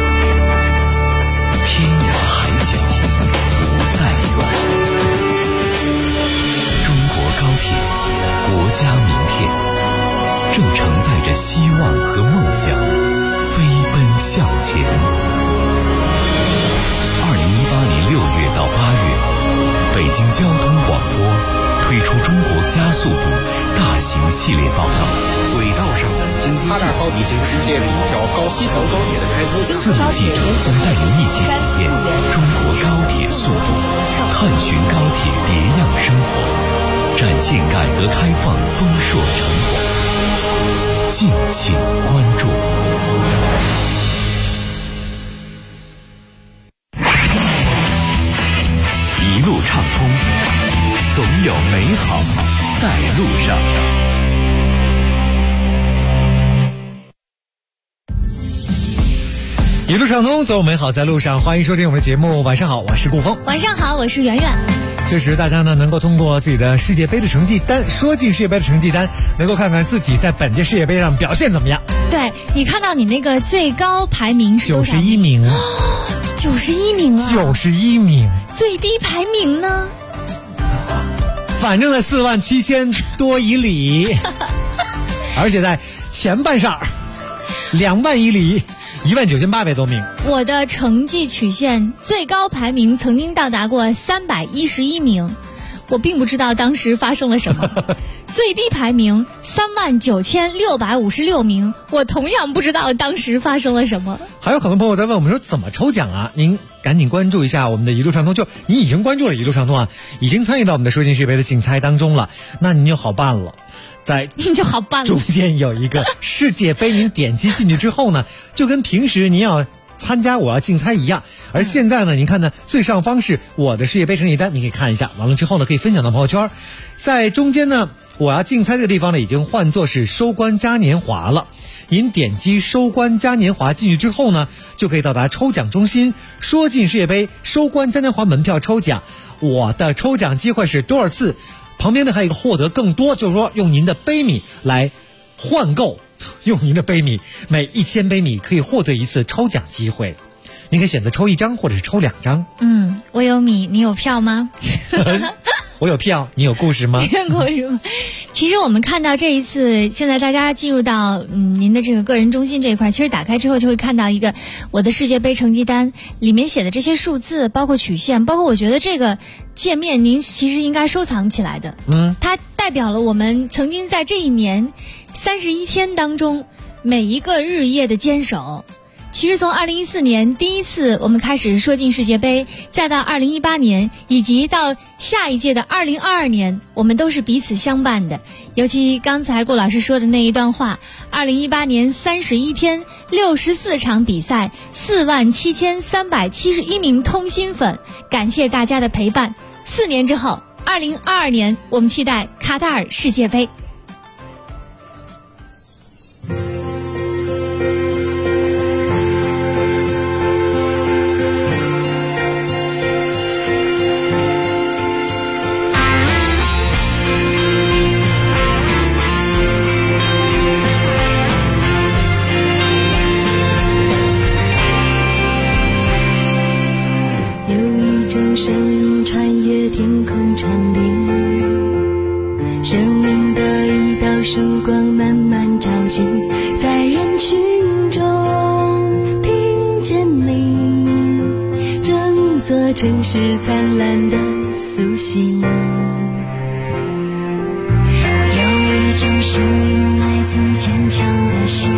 天涯海角不再远。中国高铁，国家名片，正承载着希望和梦想，飞奔向前。2018年6月到8月，北京交通广播推出中国加速度大型系列报道， 轨道上的经济计划已经世界的一条西条高铁的开通。 4路记者将带您一起体验中国高铁速度，探寻高铁别样生活，展现改革开放丰硕成果。敬请关注。 有美好在路上。 一路畅通，走美好在路上。欢迎收听我们的节目。晚上好，我是顾峰。 晚上好，我是圆圆。 这时大家呢能够通过自己的世界杯的成绩单，说进世界杯的成绩单，能够看看自己在本届世界杯上表现怎么样。 对，你看到你那个最高排名是多少 ？91名。 91名啊 ！91名。 最低排名呢？ 反正在47000多以里，而且在前半上2万以里。19800多名。 我的成绩曲线最高排名曾经到达过311名，我并不知道当时发生了什么。最低排名39656名，我同样不知道当时发生了什么。 还有很多朋友在问我们说怎么抽奖啊？您赶紧关注一下我们的一路畅通，就你已经关注了一路畅通啊，已经参与到我们的说进世界杯的竞猜当中了，那您就好办了。在中间有一个世界杯，您点击进去之后呢，就跟平时您要参加我要竞猜一样。而现在呢，您看呢，最上方是我的世界杯成绩单，你可以看一下，完了之后呢，可以分享到朋友圈。在中间呢，我要竞猜这个地方呢，已经换作是收官嘉年华了。您点击收官嘉年华进去之后呢，就可以到达抽奖中心，说进世界杯收官嘉年华门票抽奖。我的抽奖机会是多少次？旁边呢还有一个获得更多，就是说用您的杯米来换购，用您的杯米，每1000杯米可以获得一次抽奖机会。您可以选择抽1张或者是抽2张。 我有米，你有票吗？ 我有票，你有故事吗？ 故事吗？其实我们看到这一次，现在大家进入到您的这个个人中心这一块，其实打开之后就会看到一个我的世界杯成绩单，里面写的这些数字，包括曲线，包括我觉得这个界面您其实应该收藏起来的。它代表了我们曾经在这一年31天当中每一个日夜的坚守。其实从2014年第一次我们开始说进世界杯，再到2018年，以及到下一届的2022年，我们都是彼此相伴的。尤其刚才顾老师说的那一段话，2018年31天64场比赛，47371名通心粉，感谢大家的陪伴。4年之后，2022年，我们期待卡塔尔世界杯。 声音穿越天空传递，生命的一道曙光慢慢照进，在人群中听见你，整座城市灿烂的苏醒。有一种声音来自坚强的心，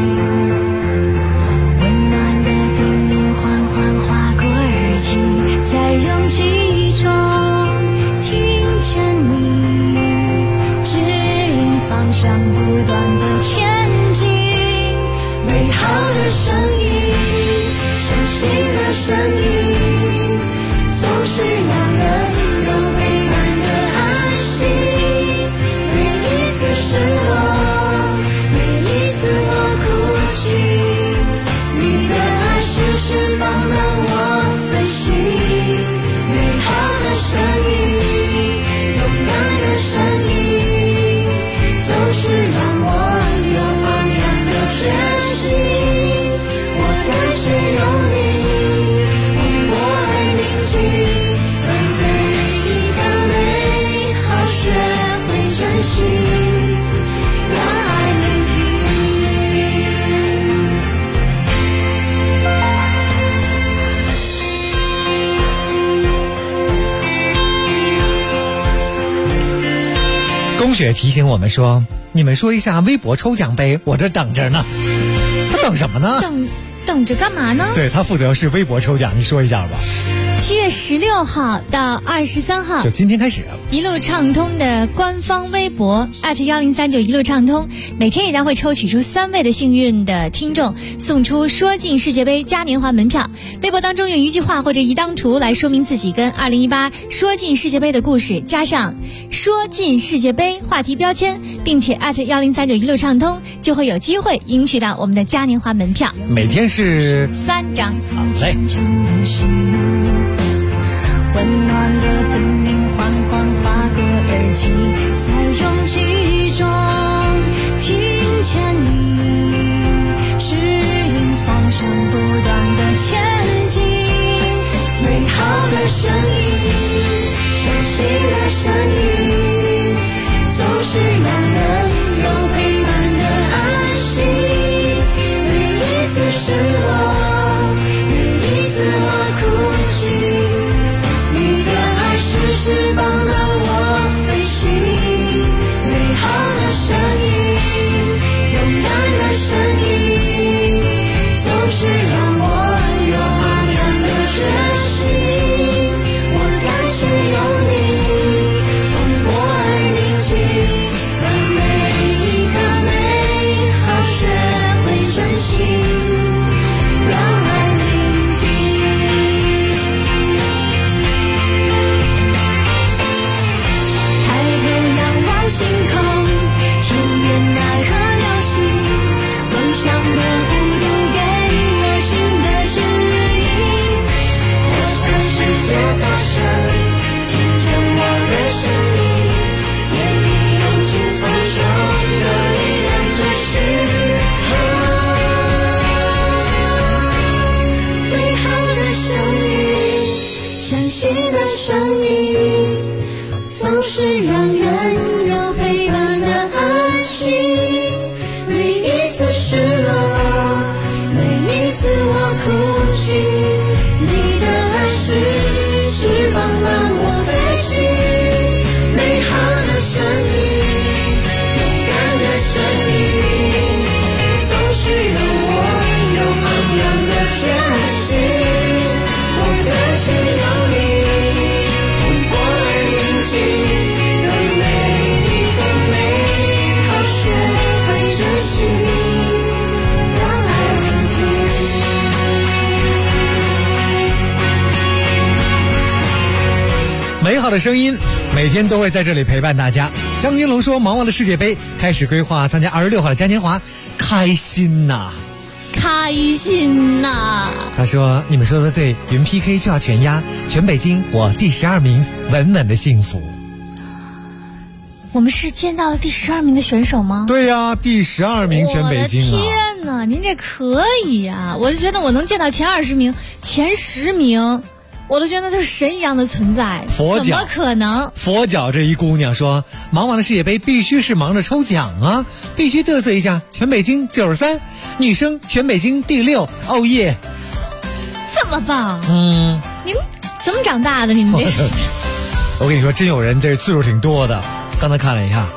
温暖的叮咛缓缓划过耳际，在拥挤中听见你指引方向，不断的前进。美好的声音，相信的声音，总是让人有陪伴的安心。每一次失落，每一次我哭泣，你的爱时时帮忙我飞行。美好的声音，勇敢的声音，总是让我有榜样的决心。我感谢有你，为我而宁静，为每一个美好学会珍惜，让爱聆听。 龚雪提醒我们说，你们说一下微博抽奖呗，我这等着呢。他等什么呢？ 等着干嘛呢？ 对，他负责是微博抽奖，你说一下吧。 7月16号到23号， 就今天开始， 一路畅通的官方微博@1039一路畅通，每天也将会抽取出3位的幸运的听众，送出说进世界杯嘉年华门票。微博当中用一句话或者一张图来说明自己跟2018说进世界杯的故事，加上说进世界杯话题标签，并且@1039一路畅通，就会有机会赢取到我们的嘉年华门票。 每天是 3张。 好嘞。 温暖的灯铃缓缓划过耳际，在拥挤中听见你指引方向，不断的前进。美好的声音，相信的声音，总是让人有陪伴的安心。每一次失落，每一次我哭泣，翅膀让我飞行，美好的声音，勇敢的声音，总是让我有昂扬的决心。我感谢有你，蓬勃而宁静，让每一刻美好学会珍惜，让爱聆听。星空，天边那颗流星，梦想的弧度给我新的指引。我向世界发声，听见我的声音，愿你用尽风中的力量追寻。美好的声音，相信的声音，总是让人翅膀让我飞行，美好的声音，勇敢的声音，总是让我有昂扬的决心。我感谢有你，蓬勃而宁静，让每一个美好学会珍惜，让爱聆听。 美好的声音每天都会在这里陪伴大家。张金龙说，忙完了世界杯，开始规划参加26号的嘉年华，开心呐， 开心呐。 他说，你们说的对，云 PK 就要全压，全北京我第12名，稳稳的幸福。 我们是见到了第12名的选手吗？ 对呀，第12名全北京啊！ 我的天哪，您这可以呀！我就觉得我能见到前20名、前10名，我都觉得他是神一样的存在， 佛脚怎么可能？ 佛脚这一姑娘说，忙完了世界杯必须是忙着抽奖啊，必须嘚瑟一下，全北京93，女生全北京第6，哦耶！ 这么棒？你们怎么长大的？你们这我跟你说，真有人这次数挺多的，刚才看了一下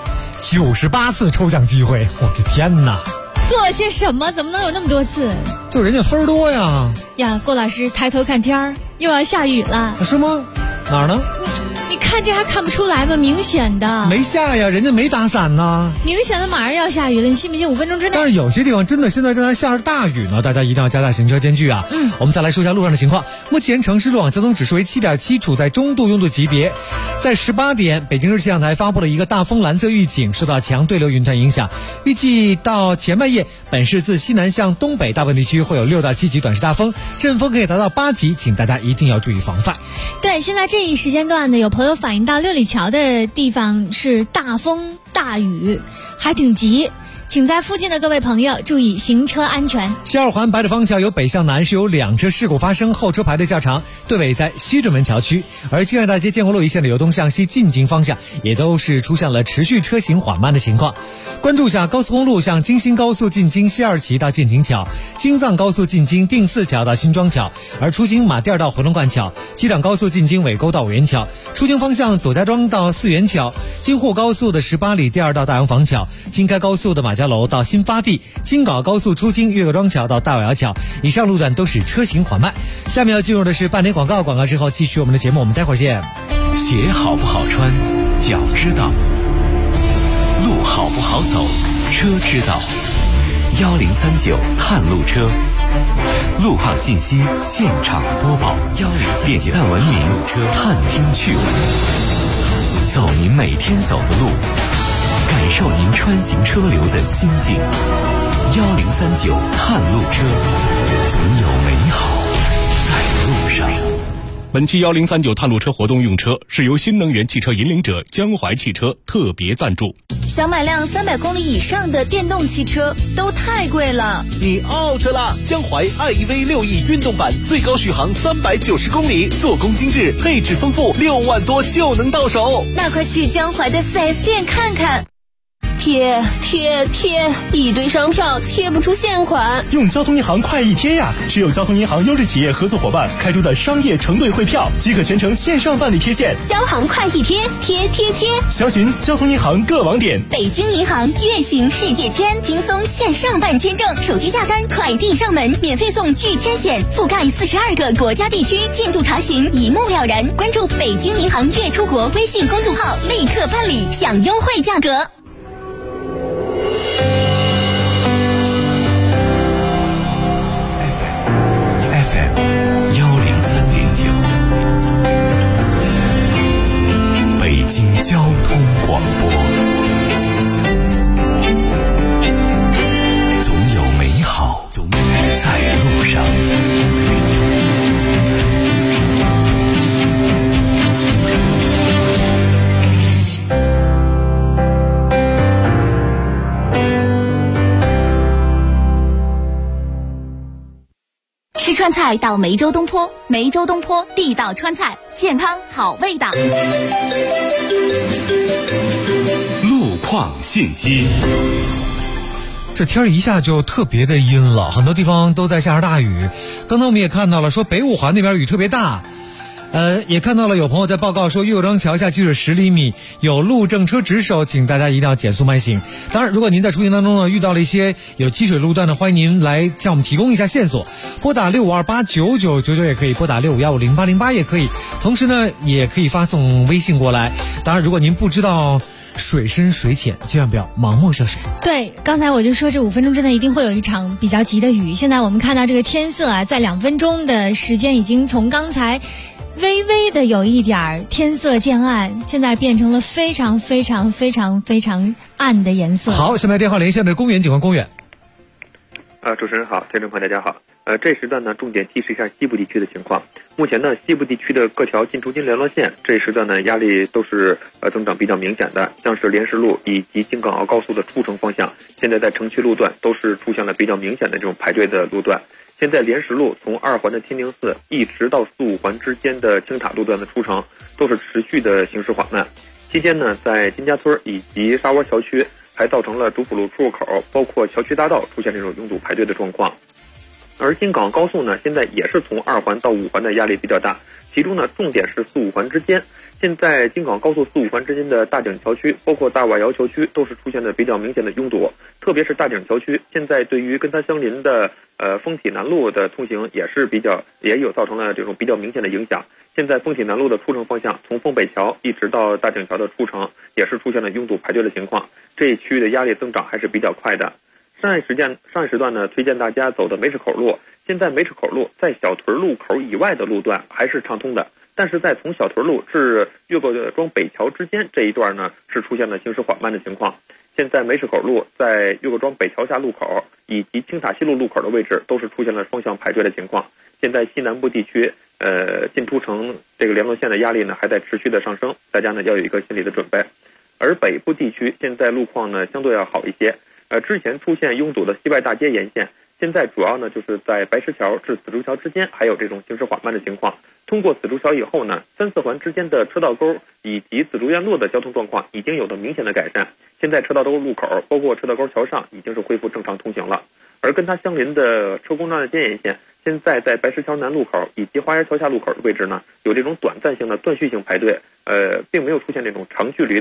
，98次抽奖机会，我的天哪！ 做了些什么？怎么能有那么多次？ 就人家分多呀！ 呀，郭老师抬头看天儿，又要下雨了。 是吗？哪儿呢？ 你看这还看不出来吗？明显的没下呀，人家没打伞呢。 明显的马上要下雨了，你信不信5分钟之内？ 但是有些地方真的现在正在下着大雨呢，大家一定要加大行车间距啊。我们再来说一下路上的情况。目前城市路网交通指数为7.7，处在中度拥堵级别。在18点，北京市气象台发布了一个大风蓝色预警，受到强对流云团影响，预计到前半夜，本市自西南向东北大部分地区会有6到7级短时大风，阵风可以达到8级，请大家一定要注意防范。 对，现在这一时间段呢，有朋友反映到六里桥的地方是大风大雨，还挺急。请在附近的各位朋友注意行车安全。 西二环百里方桥由北向南是有2车事故发生，后车排队较长，队尾在西直门桥区。而金爱大街建国路一线的由东向西进京方向也都是出现了持续车行缓慢的情况。关注下高速公路向京新高速进京西二旗到建亭桥，京藏高速进京定四桥到新庄桥，而出京马甸到回龙观桥，机场高速进京尾沟到五元桥，出京方向左家庄到四元桥，京沪高速的18里第2到大洋坊桥，京开高速的马家家楼到新发地，京港高速出京岳各庄桥到大瓦窑桥，以上路段都是车行缓慢。下面要进入的是半点广告，广告之后继续我们的节目，我们待会儿见。 鞋好不好穿，脚知道；路好不好走，车知道。1039探路车，路况信息现场播报。点赞文明，探听趣闻，走您每天走的路，感受您穿行车流的心境。1039探路车，总有美好在路上。 本期1039探路车活动用车是由新能源汽车引领者江淮汽车特别赞助。 想买辆300公里以上的电动汽车都太贵了， 你 out 了！江淮 iEV 6E 运动版最高续航390公里，做工精致，配置丰富，6万多就能到手。 那快去江淮的4S店看看。 贴，一堆商票贴不出现款。 用交通银行快易贴呀！持有交通银行优质企业合作伙伴开出的商业承兑汇票，即可全程线上办理贴现。 交行快易贴，贴。 详询交通银行各网点。 北京银行月行世界签，轻松线上办签证，手机下单，快递上门，免费送拒签险，覆盖42个国家地区，进度查询一目了然。关注北京银行月出国微信公众号，立刻办理，享优惠价格。 103.9，北京交通广播，总有美好在路上。 吃川菜到梅州东坡，梅州东坡地道川菜，健康好味道。 路况信息。 这天儿一下就特别的阴了，很多地方都在下着大雨。刚才我们也看到了，说北五环那边雨特别大。也看到了有朋友在报告说岳各庄桥下积水10厘米，有路政车值守，请大家一定要减速慢行。当然，如果您在出行当中呢遇到了一些有积水路段的，欢迎您来向我们提供一下线索，拨打65289999也可以，拨打65150808也可以。同时呢，也可以发送微信过来。当然，如果您不知道水深水浅，千万不要盲目涉水。 对，刚才我就说这5分钟之内一定会有一场比较急的雨。现在我们看到这个天色啊，在2分钟的时间已经从刚才微微的有一点天色渐暗，现在变成了非常暗的颜色。 好，下面电话连线的公园警官公园。 主持人好，听众朋友大家好。这时段呢，重点提示一下西部地区的情况。目前呢，西部地区的各条进出京联络线这时段呢，压力都是增长比较明显的，像是莲石路以及京港澳高速的出城方向，现在在城区路段都是出现了比较明显的这种排队的路段。现在莲石路从2环的天宁寺一直到4、5环之间的青塔路段的出城都是持续的行驶缓慢。期间呢，在金家村以及沙窝桥区还造成了主辅路出入口，包括桥区大道出现这种拥堵排队的状况。而京港高速呢，现在也是从2环到5环的压力比较大，其中呢，重点是4、5环之间。现在京港高速4、5环之间的大井桥区，包括大瓦窑桥区，都是出现的比较明显的拥堵。特别是大井桥区，现在对于跟它相邻的丰体南路的通行也有造成了这种比较明显的影响。现在丰体南路的出城方向，从丰北桥一直到大井桥的出城，也是出现了拥堵排队的情况。这一区域的压力增长还是比较快的。上一时段呢，推荐大家走的梅市口路。现在梅市口路在小屯路口以外的路段还是畅通的，但是在从小屯路至岳各庄北桥之间这一段呢，是出现了行驶缓慢的情况。现在梅市口路在岳各庄北桥下路口以及青塔西路路口的位置都是出现了双向排队的情况。现在西南部地区进出城这个联络线的压力呢还在持续的上升，大家呢要有一个心理的准备。而北部地区现在路况呢相对要好一些，之前出现拥堵的西外大街沿线，现在主要呢就是在白石桥至紫竹桥之间还有这种行驶缓慢的情况。通过紫竹桥以后呢，3、4环之间的车道沟以及紫竹院路的交通状况已经有了明显的改善。现在车道沟路口包括车道沟桥上已经是恢复正常通行了。而跟它相邻的车公庄的间沿线，现在在白石桥南路口以及花园桥下路口的位置呢，有这种短暂性的断续性排队，并没有出现这种长距离的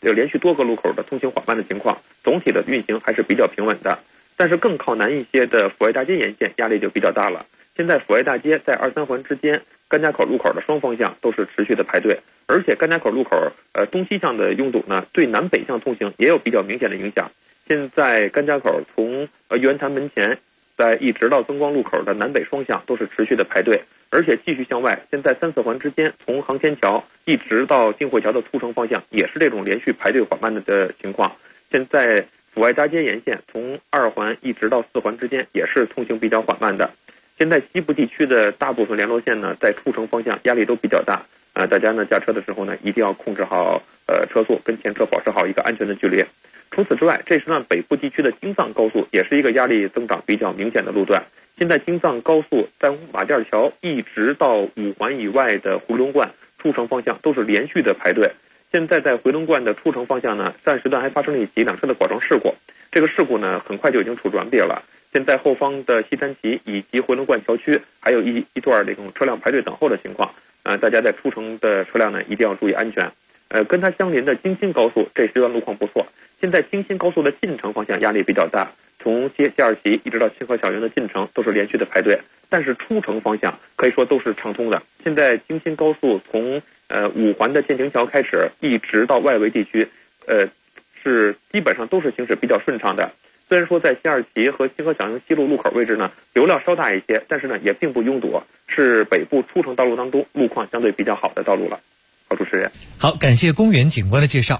连续多个路口的通行缓慢的情况，总体的运行还是比较平稳的。但是更靠南一些的阜外大街沿线压力就比较大了。现在阜外大街在2、3环之间甘家口路口的双方向都是持续的排队，而且甘家口路口东西向的拥堵呢，对南北向通行也有比较明显的影响。现在甘家口从玉渊潭门前一直到增光路口的南北双向都是持续的排队，而且继续向外，现在3、4环之间从航天桥一直到金汇桥的出城方向也是这种连续排队缓慢的情况。现在阜外大街沿线从2环一直到4环之间也是通行比较缓慢的。现在西部地区的大部分联络线呢，在出城方向压力都比较大，大家呢驾车的时候呢，一定要控制好车速，跟前车保持好一个安全的距离。除此之外，这时段北部地区的京藏高速也是一个压力增长比较明显的路段。现在京藏高速在马甸桥一直到5环以外的回龙观出城方向都是连续的排队。现在在回龙观的出城方向呢，上时段还发生了一起2车的剐撞事故，这个事故呢很快就已经处置完毕了。现在后方的西山旗以及回龙观桥区还有一段这种车辆排队等候的情况，大家在出城的车辆呢一定要注意安全。跟它相邻的京新高速这时段路况不错，现在京新高速的进城方向压力比较大，从西二旗一直到清河小园的进城都是连续的排队，但是出城方向可以说都是畅通的。现在京新高速从5环的建亭桥开始一直到外围地区，是基本上都是行驶比较顺畅的。虽然说在西二旗和清河小园西路路口位置呢流量稍大一些，但是呢也并不拥堵，是北部出城道路当中路况相对比较好的道路了。好，主持人。 好，感谢公园警官的介绍。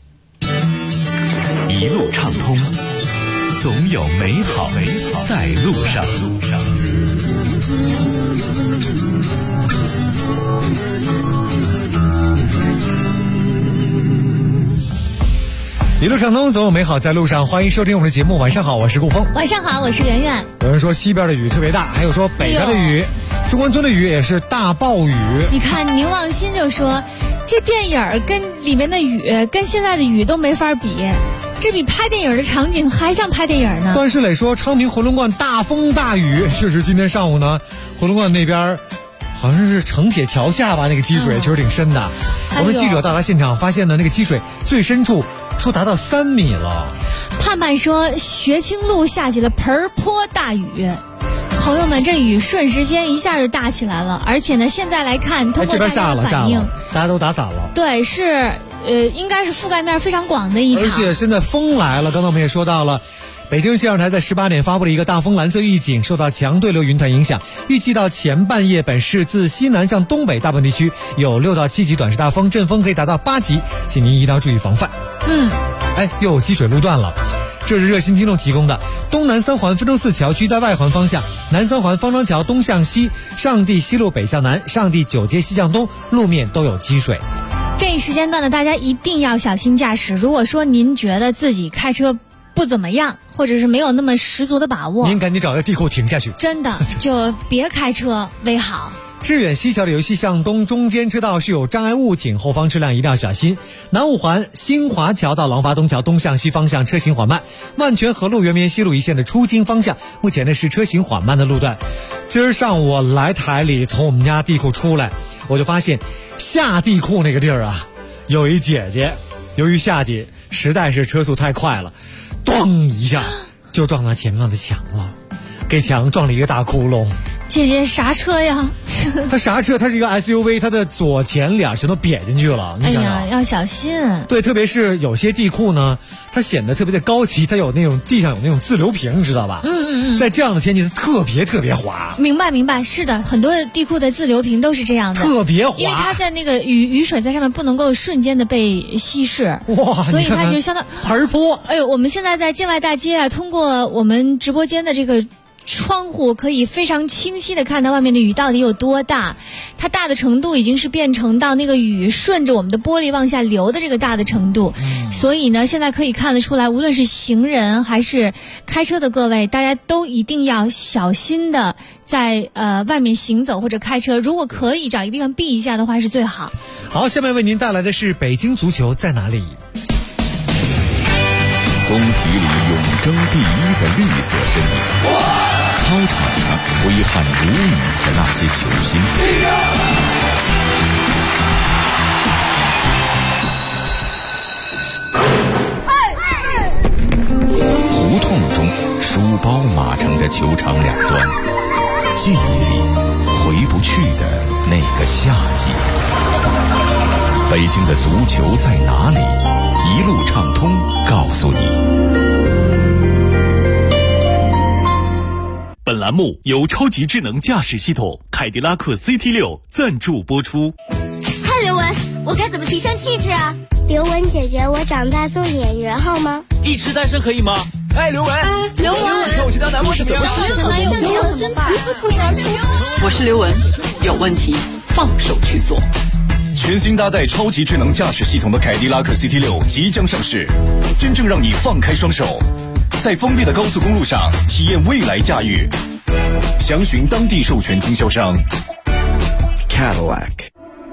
一路畅通，总有美好在路上。 一路畅通，总有美好在路上。欢迎收听我们的节目。晚上好，我是顾峰。 晚上好，我是圆圆。 有人说西边的雨特别大，还有说北边的雨，中关村的雨也是大暴雨。 你看宁望新就说，这电影跟里面的雨跟现在的雨都没法比，这比拍电影的场景还像拍电影呢。 段世磊说，昌平回龙观大风大雨，确实今天上午呢，回龙观那边好像是城铁桥下吧，那个积水确实挺深的。我们记者到达现场发现呢，那个积水最深处说达到3米了。 盼盼说，学清路下起了盆泼大雨。朋友们，这雨瞬时间一下就大起来了，而且呢，现在来看，通过大家的反应， 大家都打伞了。 对，是应该是覆盖面非常广的一场。 而且现在风来了，刚才我们也说到了。北京气象台在18点发布了一个大风蓝色预警，受到强对流云团影响，预计到前半夜，本市自西南向东北大部分地区有6到7级短时大风，阵风可以达到8级，请您一定要注意防范。又有积水路段了。这是热心听众提供的，东南3环分州4桥区在外环方向，南3环方庄桥东向西，上地西路北向南，上地9街西向东，路面都有积水。 这一时间段呢，大家一定要小心驾驶。如果说您觉得自己开车不怎么样，或者是没有那么十足的把握， 您赶紧找个地库停下去， 真的就别开车为好。 致远西桥的游戏向东中间车道是有障碍物，请后方车辆一定要小心。南5环新华桥到廊坊东桥东向西方向车行缓慢，万泉河路圆明西路一线的出京方向目前呢是车行缓慢的路段。今儿上午我来台里从我们家地库出来，我就发现下地库那个地儿啊，有一姐姐，由于下去实在是车速太快了，咣一下就撞到前面的墙了，给墙撞了一个大窟窿。 姐姐啥车呀？ 她啥车？她是一个 SUV， 她的左前脸全都瘪进去了。你想想， 要小心。 对，特别是有些地库呢，它显得特别的高级，它有那种地上有那种自流平，你知道吧？在这样的天气，它特别滑。 明白，是的，很多地库的自流平都是这样的， 特别滑， 因为它在那个雨水在上面不能够瞬间的被稀释， 哇， 所以它就相当盆泼。 我们现在在境外大街啊，通过我们直播间的这个窗户可以非常清晰的看到外面的雨到底有多大，它大的程度已经是变成到那个雨顺着我们的玻璃往下流的这个大的程度，所以呢，现在可以看得出来，无论是行人还是开车的各位，大家都一定要小心的在外面行走或者开车，如果可以找一个地方避一下的话是最好。 好，下面为您带来的是北京足球在哪里？ 工体里永争第1的绿色身影，操场上挥汗如雨的那些球星， 书包码成的球场两端，记忆里回不去的那个夏季。北京的足球在哪里？一路畅通告诉你。 本栏目由超级智能驾驶系统凯迪拉克 CT6 赞助播出。 嗨，刘雯，我该怎么提升气质啊？ 刘雯姐姐，我长大做演员好吗？ 一直单身可以吗？哎，刘雯， 刘雯， 看我去当男模怎么样？ 我是刘雯，有问题放手去做。 全新搭载超级智能驾驶系统的凯迪拉克 CT6 即将上市，真正让你放开双手，在封闭的高速公路上体验未来驾驭。详询当地授权经销商 Cadillac。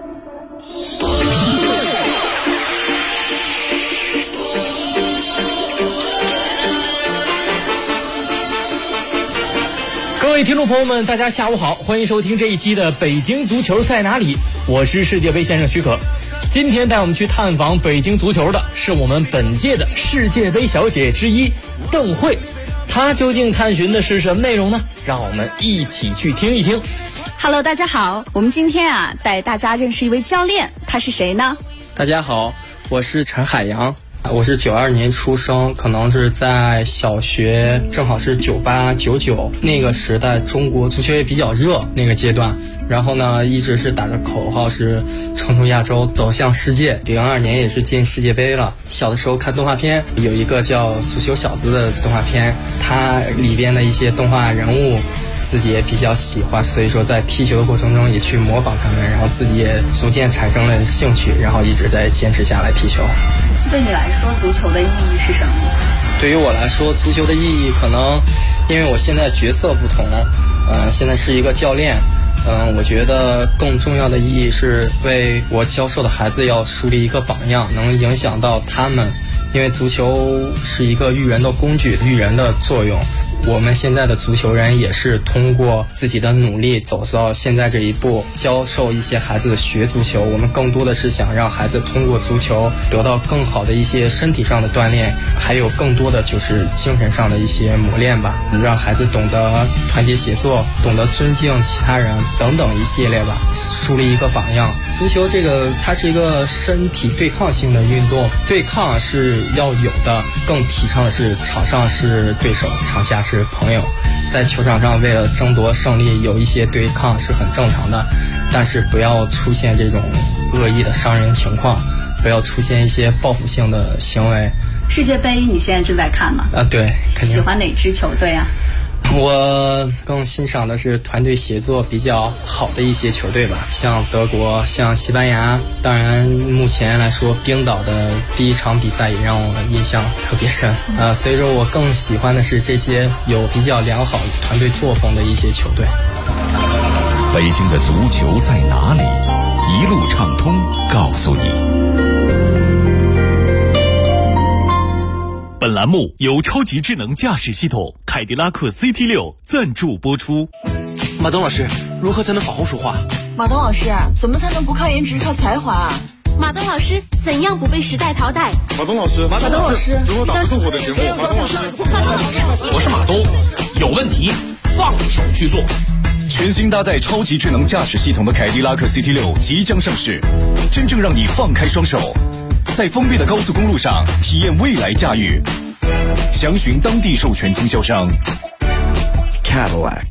各位听众朋友们，大家下午好，欢迎收听这一期的北京足球在哪里，我是世界杯先生许可。今天带我们去探访北京足球的是我们本届的世界杯小姐之一邓慧，她究竟探寻的是什么内容呢？让我们一起去听一听。 Hello， 大家好，我们今天带大家认识一位教练，他是谁呢？ 大家好，我是陈海洋。我是92年出生，可能是在小学，正好是98、99那个时代，中国足球也比较热那个阶段。然后呢，一直是打着口号是冲出亚洲，走向世界。02年也是进世界杯了。小的时候看动画片，有一个叫《足球小子》的动画片，它里边的一些动画人物自己也比较喜欢，所以说在踢球的过程中也去模仿他们，然后自己也逐渐产生了兴趣，然后一直在坚持下来踢球。 对你来说，足球的意义是什么？ 对于我来说，足球的意义可能，因为我现在角色不同，现在是一个教练，我觉得更重要的意义是为我教授的孩子要树立一个榜样，能影响到他们，因为足球是一个育人的工具，育人的作用。我们现在的足球人也是通过自己的努力走到现在这一步，教授一些孩子学足球。我们更多的是想让孩子通过足球得到更好的一些身体上的锻炼，还有更多的就是精神上的一些磨练吧，让孩子懂得团结协作，懂得尊敬其他人等等一系列吧，树立一个榜样。足球这个它是一个身体对抗性的运动，对抗是要有的，更提倡的是场上是对手，场下是朋友。在球场上为了争夺胜利有一些对抗是很正常的，但是不要出现这种恶意的伤人情况，不要出现一些报复性的行为。 世界杯你现在正在看吗？ 对，肯定。 喜欢哪支球队啊？ 我更欣赏的是团队协作比较好的一些球队吧，像德国，像西班牙。当然目前来说冰岛的第一场比赛也让我印象特别深，所以说我更喜欢的是这些有比较良好团队作风的一些球队。 北京的足球在哪里？一路畅通告诉你。 本栏目由超级智能驾驶系统凯迪拉克 CT6 赞助播出。 马东老师，如何才能好好说话？ 马东老师，怎么才能不靠颜值靠才华啊？ 马东老师，怎样不被时代淘汰？ 马东老师， 马东老师， 如何打出我的节目？马东老师， 我是马东，有问题放手去做。 全新搭载超级智能驾驶系统的凯迪拉克 CT6 即将上市，真正让你放开双手，在封闭的高速公路上体验未来驾驭。详询当地授权经销商 Cadillac。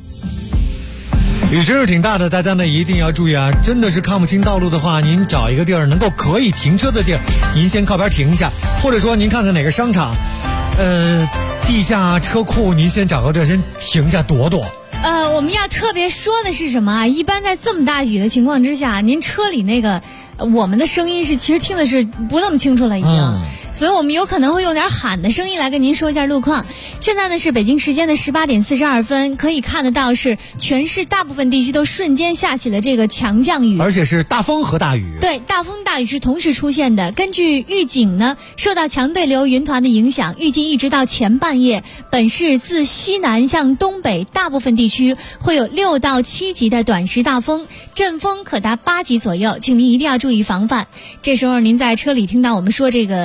雨真是挺大的，大家呢一定要注意啊！真的是看不清道路的话，您找一个地儿能够可以停车的地儿，您先靠边停一下，或者说您看看哪个商场，地下车库，您先找个地儿先停下躲躲。 我们要特别说的是什么啊？一般在这么大雨的情况之下，您车里那个我们的声音是其实听的是不那么清楚了已经。所以我们有可能会用点喊的声音来跟您说一下路况。现在呢是北京时间的18点42分，可以看得到是全市大部分地区都瞬间下起了这个强降雨， 而且是大风和大雨。 对，大风大雨是同时出现的。根据预警呢，受到强对流云团的影响，预计一直到前半夜，本市自西南向东北大部分地区会有6到7级的短时大风，阵风可达8级左右，请您一定要注意防范。这时候您在车里听到我们说这个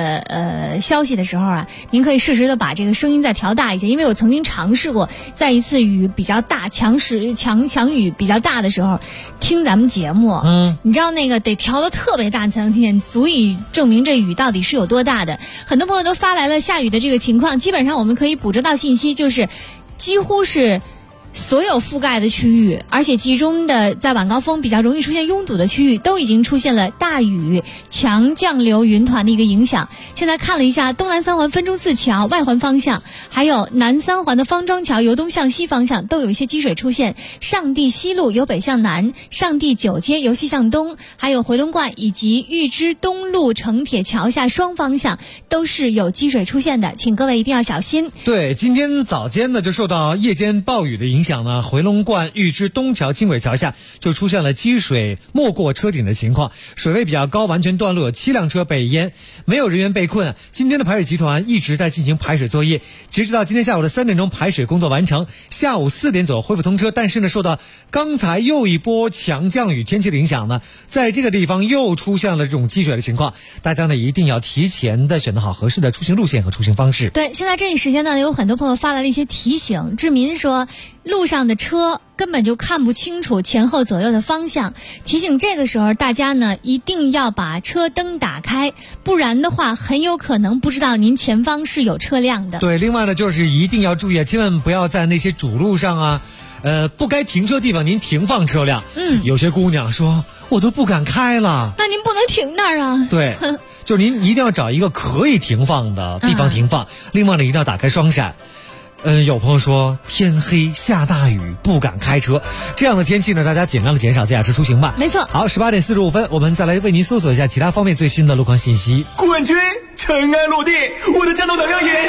消息的时候啊，您可以适时的把这个声音再调大一些，因为我曾经尝试过，在一次雨比较大、强雨比较大的时候听咱们节目，你知道那个得调得特别大才能听见，足以证明这雨到底是有多大的。很多朋友都发来了下雨的这个情况，基本上我们可以捕捉到信息，就是几乎是所有覆盖的区域，而且集中的在晚高峰比较容易出现拥堵的区域，都已经出现了大雨、强降流云团的一个影响。现在看了一下东南三环分钟寺桥外环方向，还有南三环的方庄桥由东向西方向都有一些积水出现。上地西路由北向南，上地九街由西向东，还有回龙观以及玉芝东路城铁桥下双方向都是有积水出现的，请各位一定要小心。 对，今天早间呢就受到夜间暴雨的影响呢，回龙观玉芝东桥轻轨桥下就出现了积水没过车顶的情况，水位比较高，完全断路，有7辆车被淹，没有人员被困。今天的排水集团一直在进行排水作业，截止到今天下午的3点钟，排水工作完成，下午4点左右恢复通车。但是呢，受到刚才又一波强降雨天气的影响呢，在这个地方又出现了这种积水的情况，大家呢一定要提前的选择好合适的出行路线和出行方式。 对，现在这一时间呢，有很多朋友发来了一些提醒。志民说，路上的车根本就看不清楚前后左右的方向，提醒这个时候大家呢一定要把车灯打开，不然的话很有可能不知道您前方是有车辆的。 对，另外呢就是一定要注意，千万不要在那些主路上啊不该停车地方您停放车辆。有些姑娘说我都不敢开了， 那您不能停那儿啊。 对就是您一定要找一个可以停放的地方停放。另外呢一定要打开双闪。有朋友说天黑下大雨不敢开车，这样的天气呢，大家尽量的减少自驾车出行吧。 没错。 好，18点45分，我们再来为您搜索一下其他方面最新的路况信息。 冠军尘埃落地，我的战斗能量也。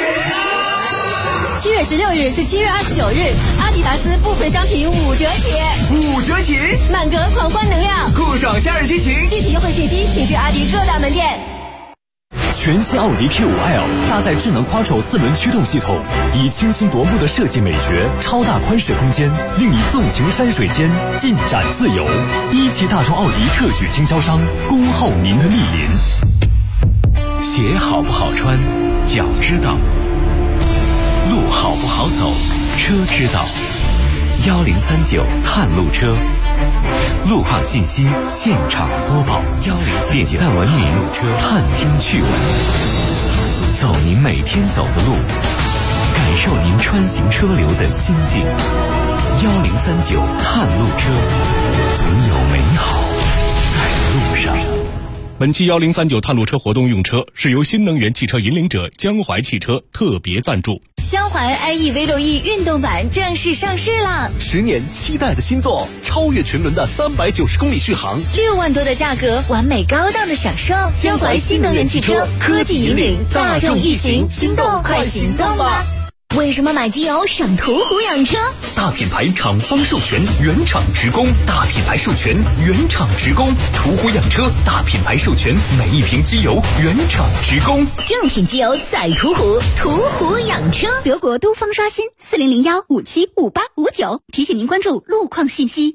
7月16日至7月29日，阿迪达斯部分商品5折起 ，5折起， 满格狂欢能量， 酷爽夏日激情。 具体优惠信息请至阿迪各大门店。 全新奥迪 Q5L 搭载智能 Quattro 4轮驱动系统，以清新夺目的设计美学、超大宽适空间，令你纵情山水间，尽展自由。一汽大众奥迪特许经销商，恭候您的莅临。 鞋好不好穿，脚知道；路好不好走，车知道。1039探路车，路况信息现场播报。点赞文明，探听趣闻，走您每天走的路，感受您穿行车流的心境。1039探路车，总有美好在路上。 本期1039探路车活动用车是由新能源汽车引领者江淮汽车特别赞助。 江淮 iE-V6E 运动版正式上市了 ，10年期待的新作，超越群伦的390公里续航 ，6万多的价格，完美高档的享受。江淮新能源汽车，科技引领大众一行，心动快行动吧！为什么买机油省途虎养车？ 大品牌厂方授权，原厂直供；大品牌授权，原厂直供。途虎养车，大品牌授权，每一瓶机油原厂直供。 正品机油在途虎，途虎养车。 德国东方刷新4001575859，提醒您关注路况信息。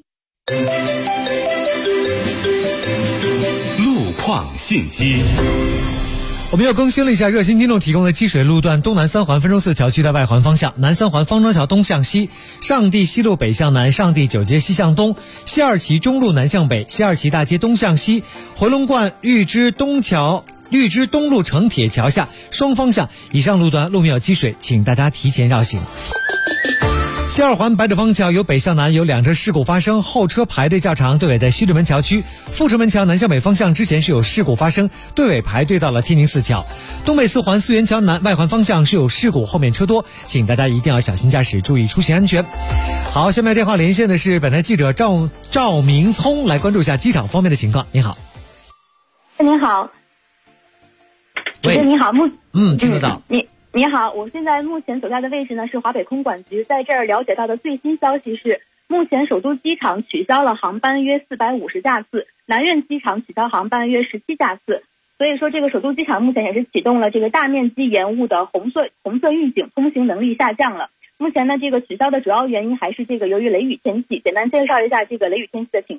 路况信息。 我们又更新了一下热心听众提供的积水路段：东南三环分钟寺桥区的外环方向，南三环方庄桥东向西，上地西路北向南，上地九街西向东，西二旗中路南向北，西二旗大街东向西，回龙观玉芝东路城铁桥下双方向以上路段路面有积水，请大家提前绕行。西二环百里方桥由北向南有2车事故发生，后车排队较长，队尾在西直门桥区。富士门桥南向北方向之前是有事故发生，队尾排队到了天宁寺桥。东北四环四元桥南外环方向是有事故，后面车多，请大家一定要小心驾驶，注意出行安全。好，下面电话连线的是本台记者赵明聪，来关注一下机场方面的情况。你好。 您好。 喂， 你好， 听得到。 你好，我现在目前所在的位置呢是华北空管局，在这儿了解到的最新消息是，目前首都机场取消了航班约450架次，南苑机场取消航班约17架次，所以说这个首都机场目前也是启动了这个大面积延误的红色预警，通行能力下降了。目前呢，这个取消的主要原因还是这个由于雷雨天气。简单介绍一下这个雷雨天气的情况。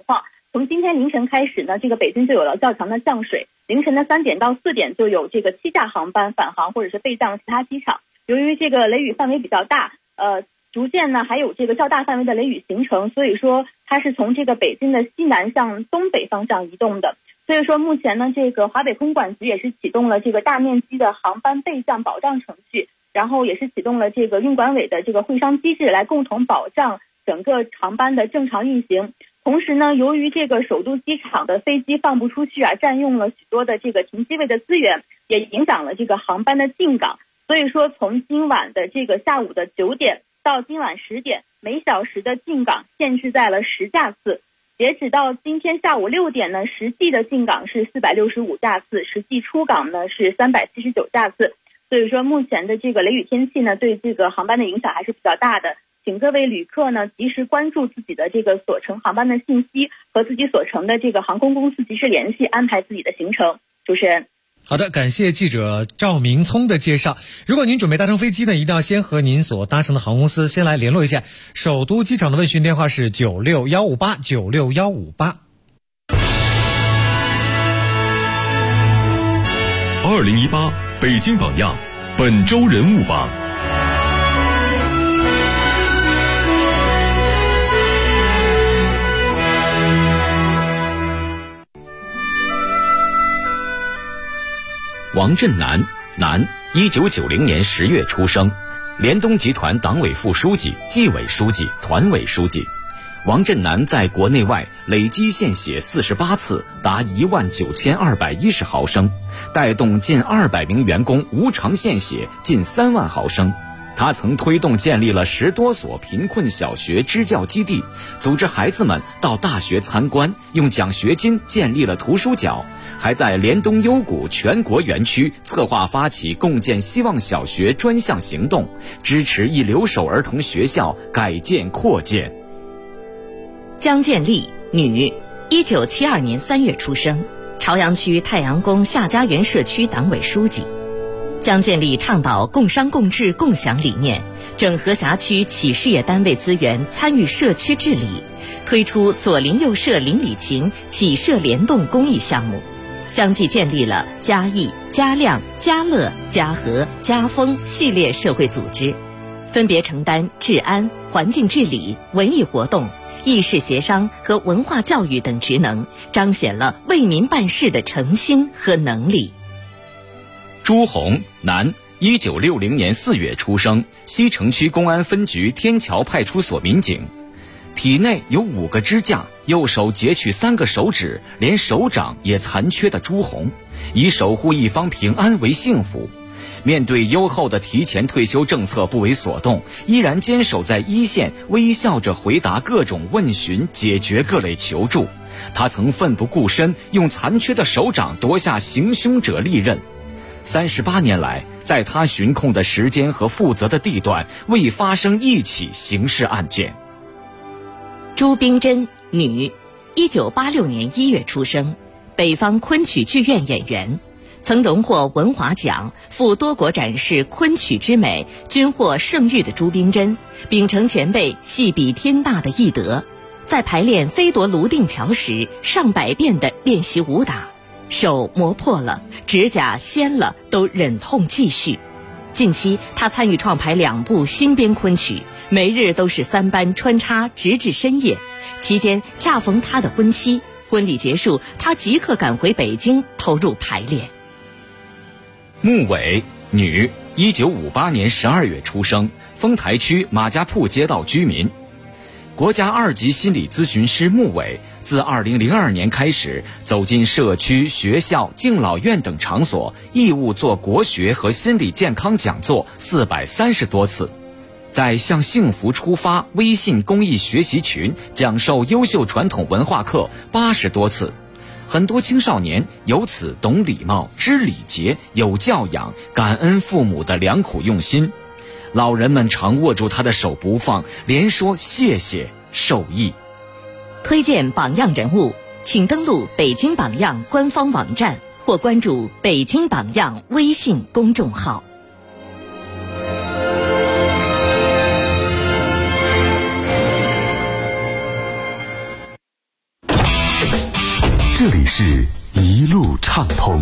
从今天凌晨开始呢，这个北京就有了较强的降水，凌晨的3点到4点就有这个7架航班返航或者是备降其他机场。由于这个雷雨范围比较大，逐渐呢还有这个较大范围的雷雨形成，所以说它是从这个北京的西南向东北方向移动的。所以说目前呢，这个华北空管局也是启动了这个大面积的航班备降保障程序，然后也是启动了这个运管委的这个会商机制，来共同保障整个航班的正常运行。同时呢，由于这个首都机场的飞机放不出去占用了许多的这个停机位的资源，也影响了这个航班的进港。所以说从今晚的这个下午的9点到今晚10点，每小时的进港限制在了10架次。截止到今天下午6点呢，实际的进港是465架次，实际出港呢是379架次。所以说目前的这个雷雨天气呢，对这个航班的影响还是比较大的。请各位旅客呢及时关注自己的这个所乘航班的信息，和自己所乘的这个航空公司及时联系，安排自己的行程。主持人。 好的，感谢记者赵明聪的介绍。如果您准备搭乘飞机呢，一定要先和您所搭乘的航空公司先来联络一下。首都机场的问询电话是96158961158。 2018北京榜样本周人物榜。 王振南，男，1990年10月出生，联东集团党委副书记、纪委书记、团委书记。王振南在国内外累计献血48次，达19210毫升，带动近200名员工无偿献血近3万毫升。他曾推动建立了10多所贫困小学支教基地，组织孩子们到大学参观，用奖学金建立了图书角，还在联东优谷全国园区策划发起共建希望小学专项行动，支持一留守儿童学校改建扩建。 江建丽，女，1972年3月出生，朝阳区太阳宫夏家园社区党委书记。江建丽倡导共商共治共享理念，整合辖区企事业单位资源，参与社区治理，推出左邻右舍邻里情企社联动公益项目，相继建立了嘉义、嘉亮、嘉乐、嘉禾、嘉丰系列社会组织，分别承担治安、环境治理、文艺活动、议事协商和文化教育等职能，彰显了为民办事的诚心和能力。 朱红，男，1960年4月出生，西城区公安分局天桥派出所民警，体内有5个支架，右手截取3个手指，连手掌也残缺的朱红，以守护一方平安为幸福。面对优厚的提前退休政策不为所动，依然坚守在一线，微笑着回答各种问询，解决各类求助。他曾奋不顾身，用残缺的手掌夺下行凶者利刃。38年来，在他巡控的时间和负责的地段，未发生一起刑事案件。 朱冰珍，女，1986年1月出生，北方昆曲剧院演员，曾荣获文华奖、赴多国展示昆曲之美，均获盛誉的朱冰珍，秉承前辈戏比天大的艺德，在排练飞夺泸定桥时，上百遍地练习武打。手磨破了，指甲掀了，都忍痛继续。近期他参与创排2部新编昆曲，每日都是3班穿插，直至深夜。期间恰逢他的婚期，婚礼结束，他即刻赶回北京投入排练。 穆伟，女，1958年12月出生，丰台区马家铺街道居民。国家2级心理咨询师穆伟自2002年开始走进社区、学校、敬老院等场所，义务做国学和心理健康讲座430多次，在向幸福出发微信公益学习群讲授优秀传统文化课80多次。很多青少年由此懂礼貌、知礼节、有教养、感恩父母的良苦用心。老人们常握住他的手不放，连说谢谢，受益。 推荐榜样人物，请登录北京榜样官方网站或关注北京榜样微信公众号。 这里是一路畅通。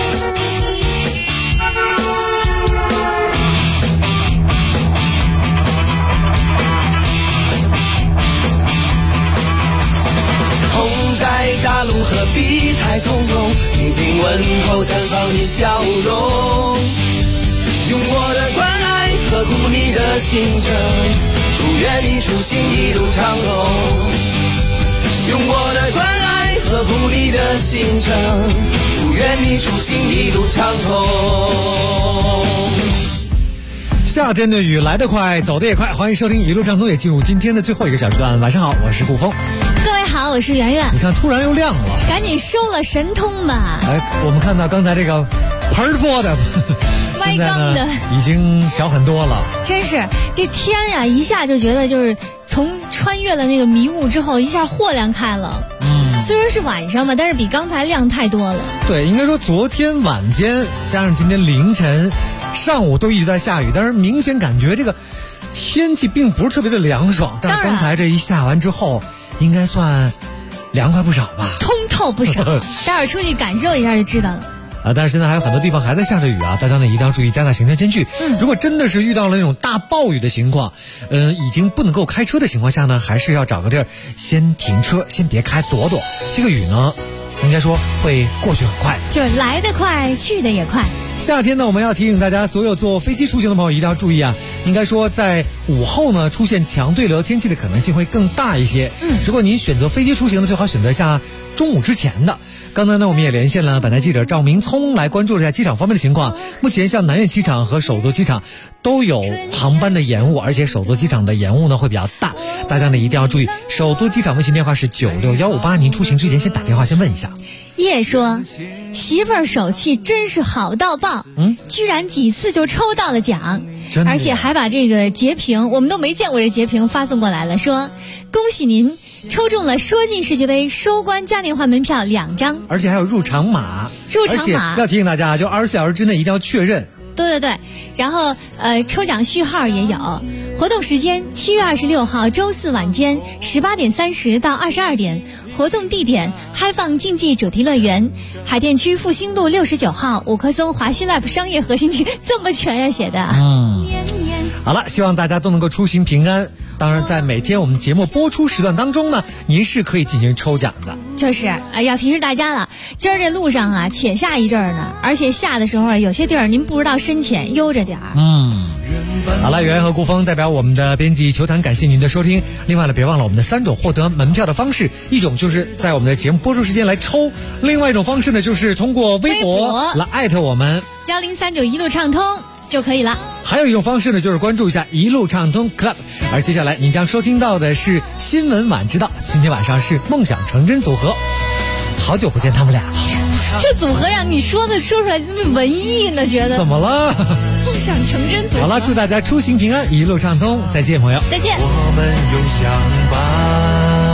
风在大路何必太匆匆，听听问候绽放你笑容，用我的关爱呵护你的行程，祝愿你出行一路畅通。用我的关爱呵护你的行程，祝愿你出行一路畅通。 夏天的雨来得快，走得也快，欢迎收听一路畅通，也进入今天的最后一个小时段。晚上好，我是顾峰。 各位好，我是圆圆。 你看，突然又亮了， 赶紧收了神通吧。 我们看到刚才这个盆波的歪缸的已经小很多了。 真是这天呀，一下就觉得就是从穿越了那个迷雾之后，一下豁亮开了。虽然是晚上嘛，但是比刚才亮太多了。 对，应该说昨天晚间加上今天凌晨、上午都一直在下雨，但是明显感觉这个天气并不是特别的凉爽。但是刚才这一下完之后，应该算凉快不少吧， 通透不少。待会儿出去感受一下就知道了。 但是现在还有很多地方还在下着雨啊，大家呢一定要注意加大行车间距。如果真的是遇到了那种大暴雨的情况，已经不能够开车的情况下呢，还是要找个地儿先停车，先别开，躲躲。这个雨呢，应该说会过去很快， 就是来得快，去得也快。 夏天呢，我们要提醒大家，所有坐飞机出行的朋友一定要注意啊！应该说，在午后呢，出现强对流天气的可能性会更大一些。如果您选择飞机出行呢，最好选择像中午之前的。刚才呢，我们也连线了本台记者赵明聪，来关注一下机场方面的情况。目前像南苑机场和首都机场都有航班的延误，而且首都机场的延误呢会比较大，大家呢一定要注意。首都机场微信电话是96158，您出行之前先打电话先问一下。 叶说，媳妇儿手气真是好到爆，居然几次就抽到了奖，而且还把这个截屏，我们都没见过这截屏发送过来了，说恭喜您抽中了说进世界杯收官嘉年华门票2张， 而且还有入场码。 而且要提醒大家，就24小时之内一定要确认。 对，然后抽奖序号也有。活动时间7月26号周四晚间18点30到22点，活动地点嗨放竞技主题乐园，海淀区复兴路69号五棵松华西 Life 商业核心区，这么全呀写的。 好了，希望大家都能够出行平安。当然，在每天我们节目播出时段当中呢，您是可以进行抽奖的。 就是要提示大家了，今儿这路上啊，且下一阵儿呢，而且下的时候啊，有些地儿您不知道深浅，悠着点儿。 好了，圆圆和顾峰代表我们的编辑球坛感谢您的收听。另外呢，别忘了我们的3种获得门票的方式，一种就是在我们的节目播出时间来抽，另外一种方式呢就是通过微博来艾特我们 1039一路畅通就可以了。 还有一种方式呢，就是关注一下一路畅通 Club。而接下来您将收听到的是新闻晚知道，今天晚上是梦想成真组合，好久不见他们俩了。 这组合让你说出来那么文艺呢，觉得怎么了？ 梦想成真组合。 好了，祝大家出行平安，一路畅通，再见，朋友， 再见。 我们永相伴。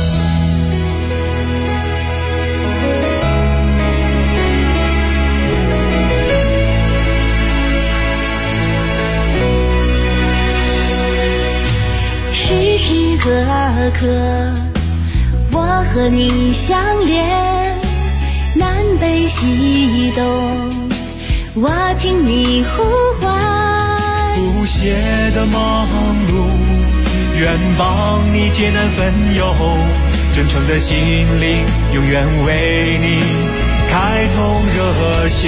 时时刻刻，我和你相连，南北西东，我听你呼唤。 不懈的忙碌，愿帮你艰难分忧，真诚的心灵，永远为你开通热线。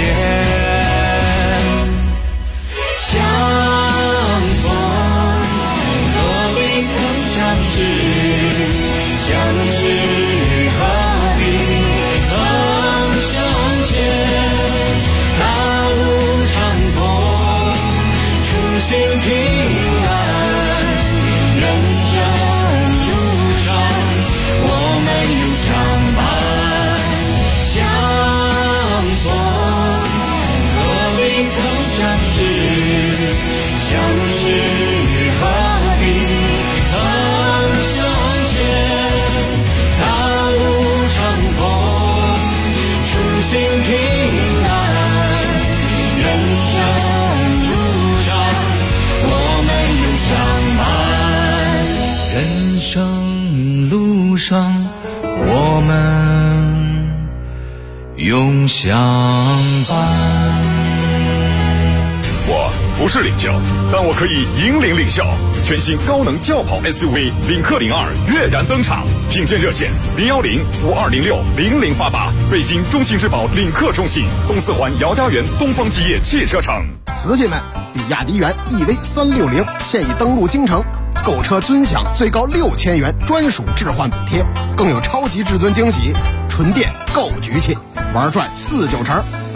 相逢何必曾相识，相知何必曾相见。大路长空，初心平安，人生路上我们永相伴。相逢何必曾相识，相知何必曾相见。大路长空，初心平安，人生路上我们永相伴。人生路上我们永相伴。 我不是领教，但我可以引领领校。全新高能轿跑 SUV 领克02跃然登场，品鉴热线010-5206-0088，北京中信质保领克中心，东四环姚家园东方基业汽车城。 瓷器们，比亚迪元 EV360现已登陆京城，购车尊享最高6000元专属置换补贴，更有超级至尊惊喜，纯电购局气，玩转49成。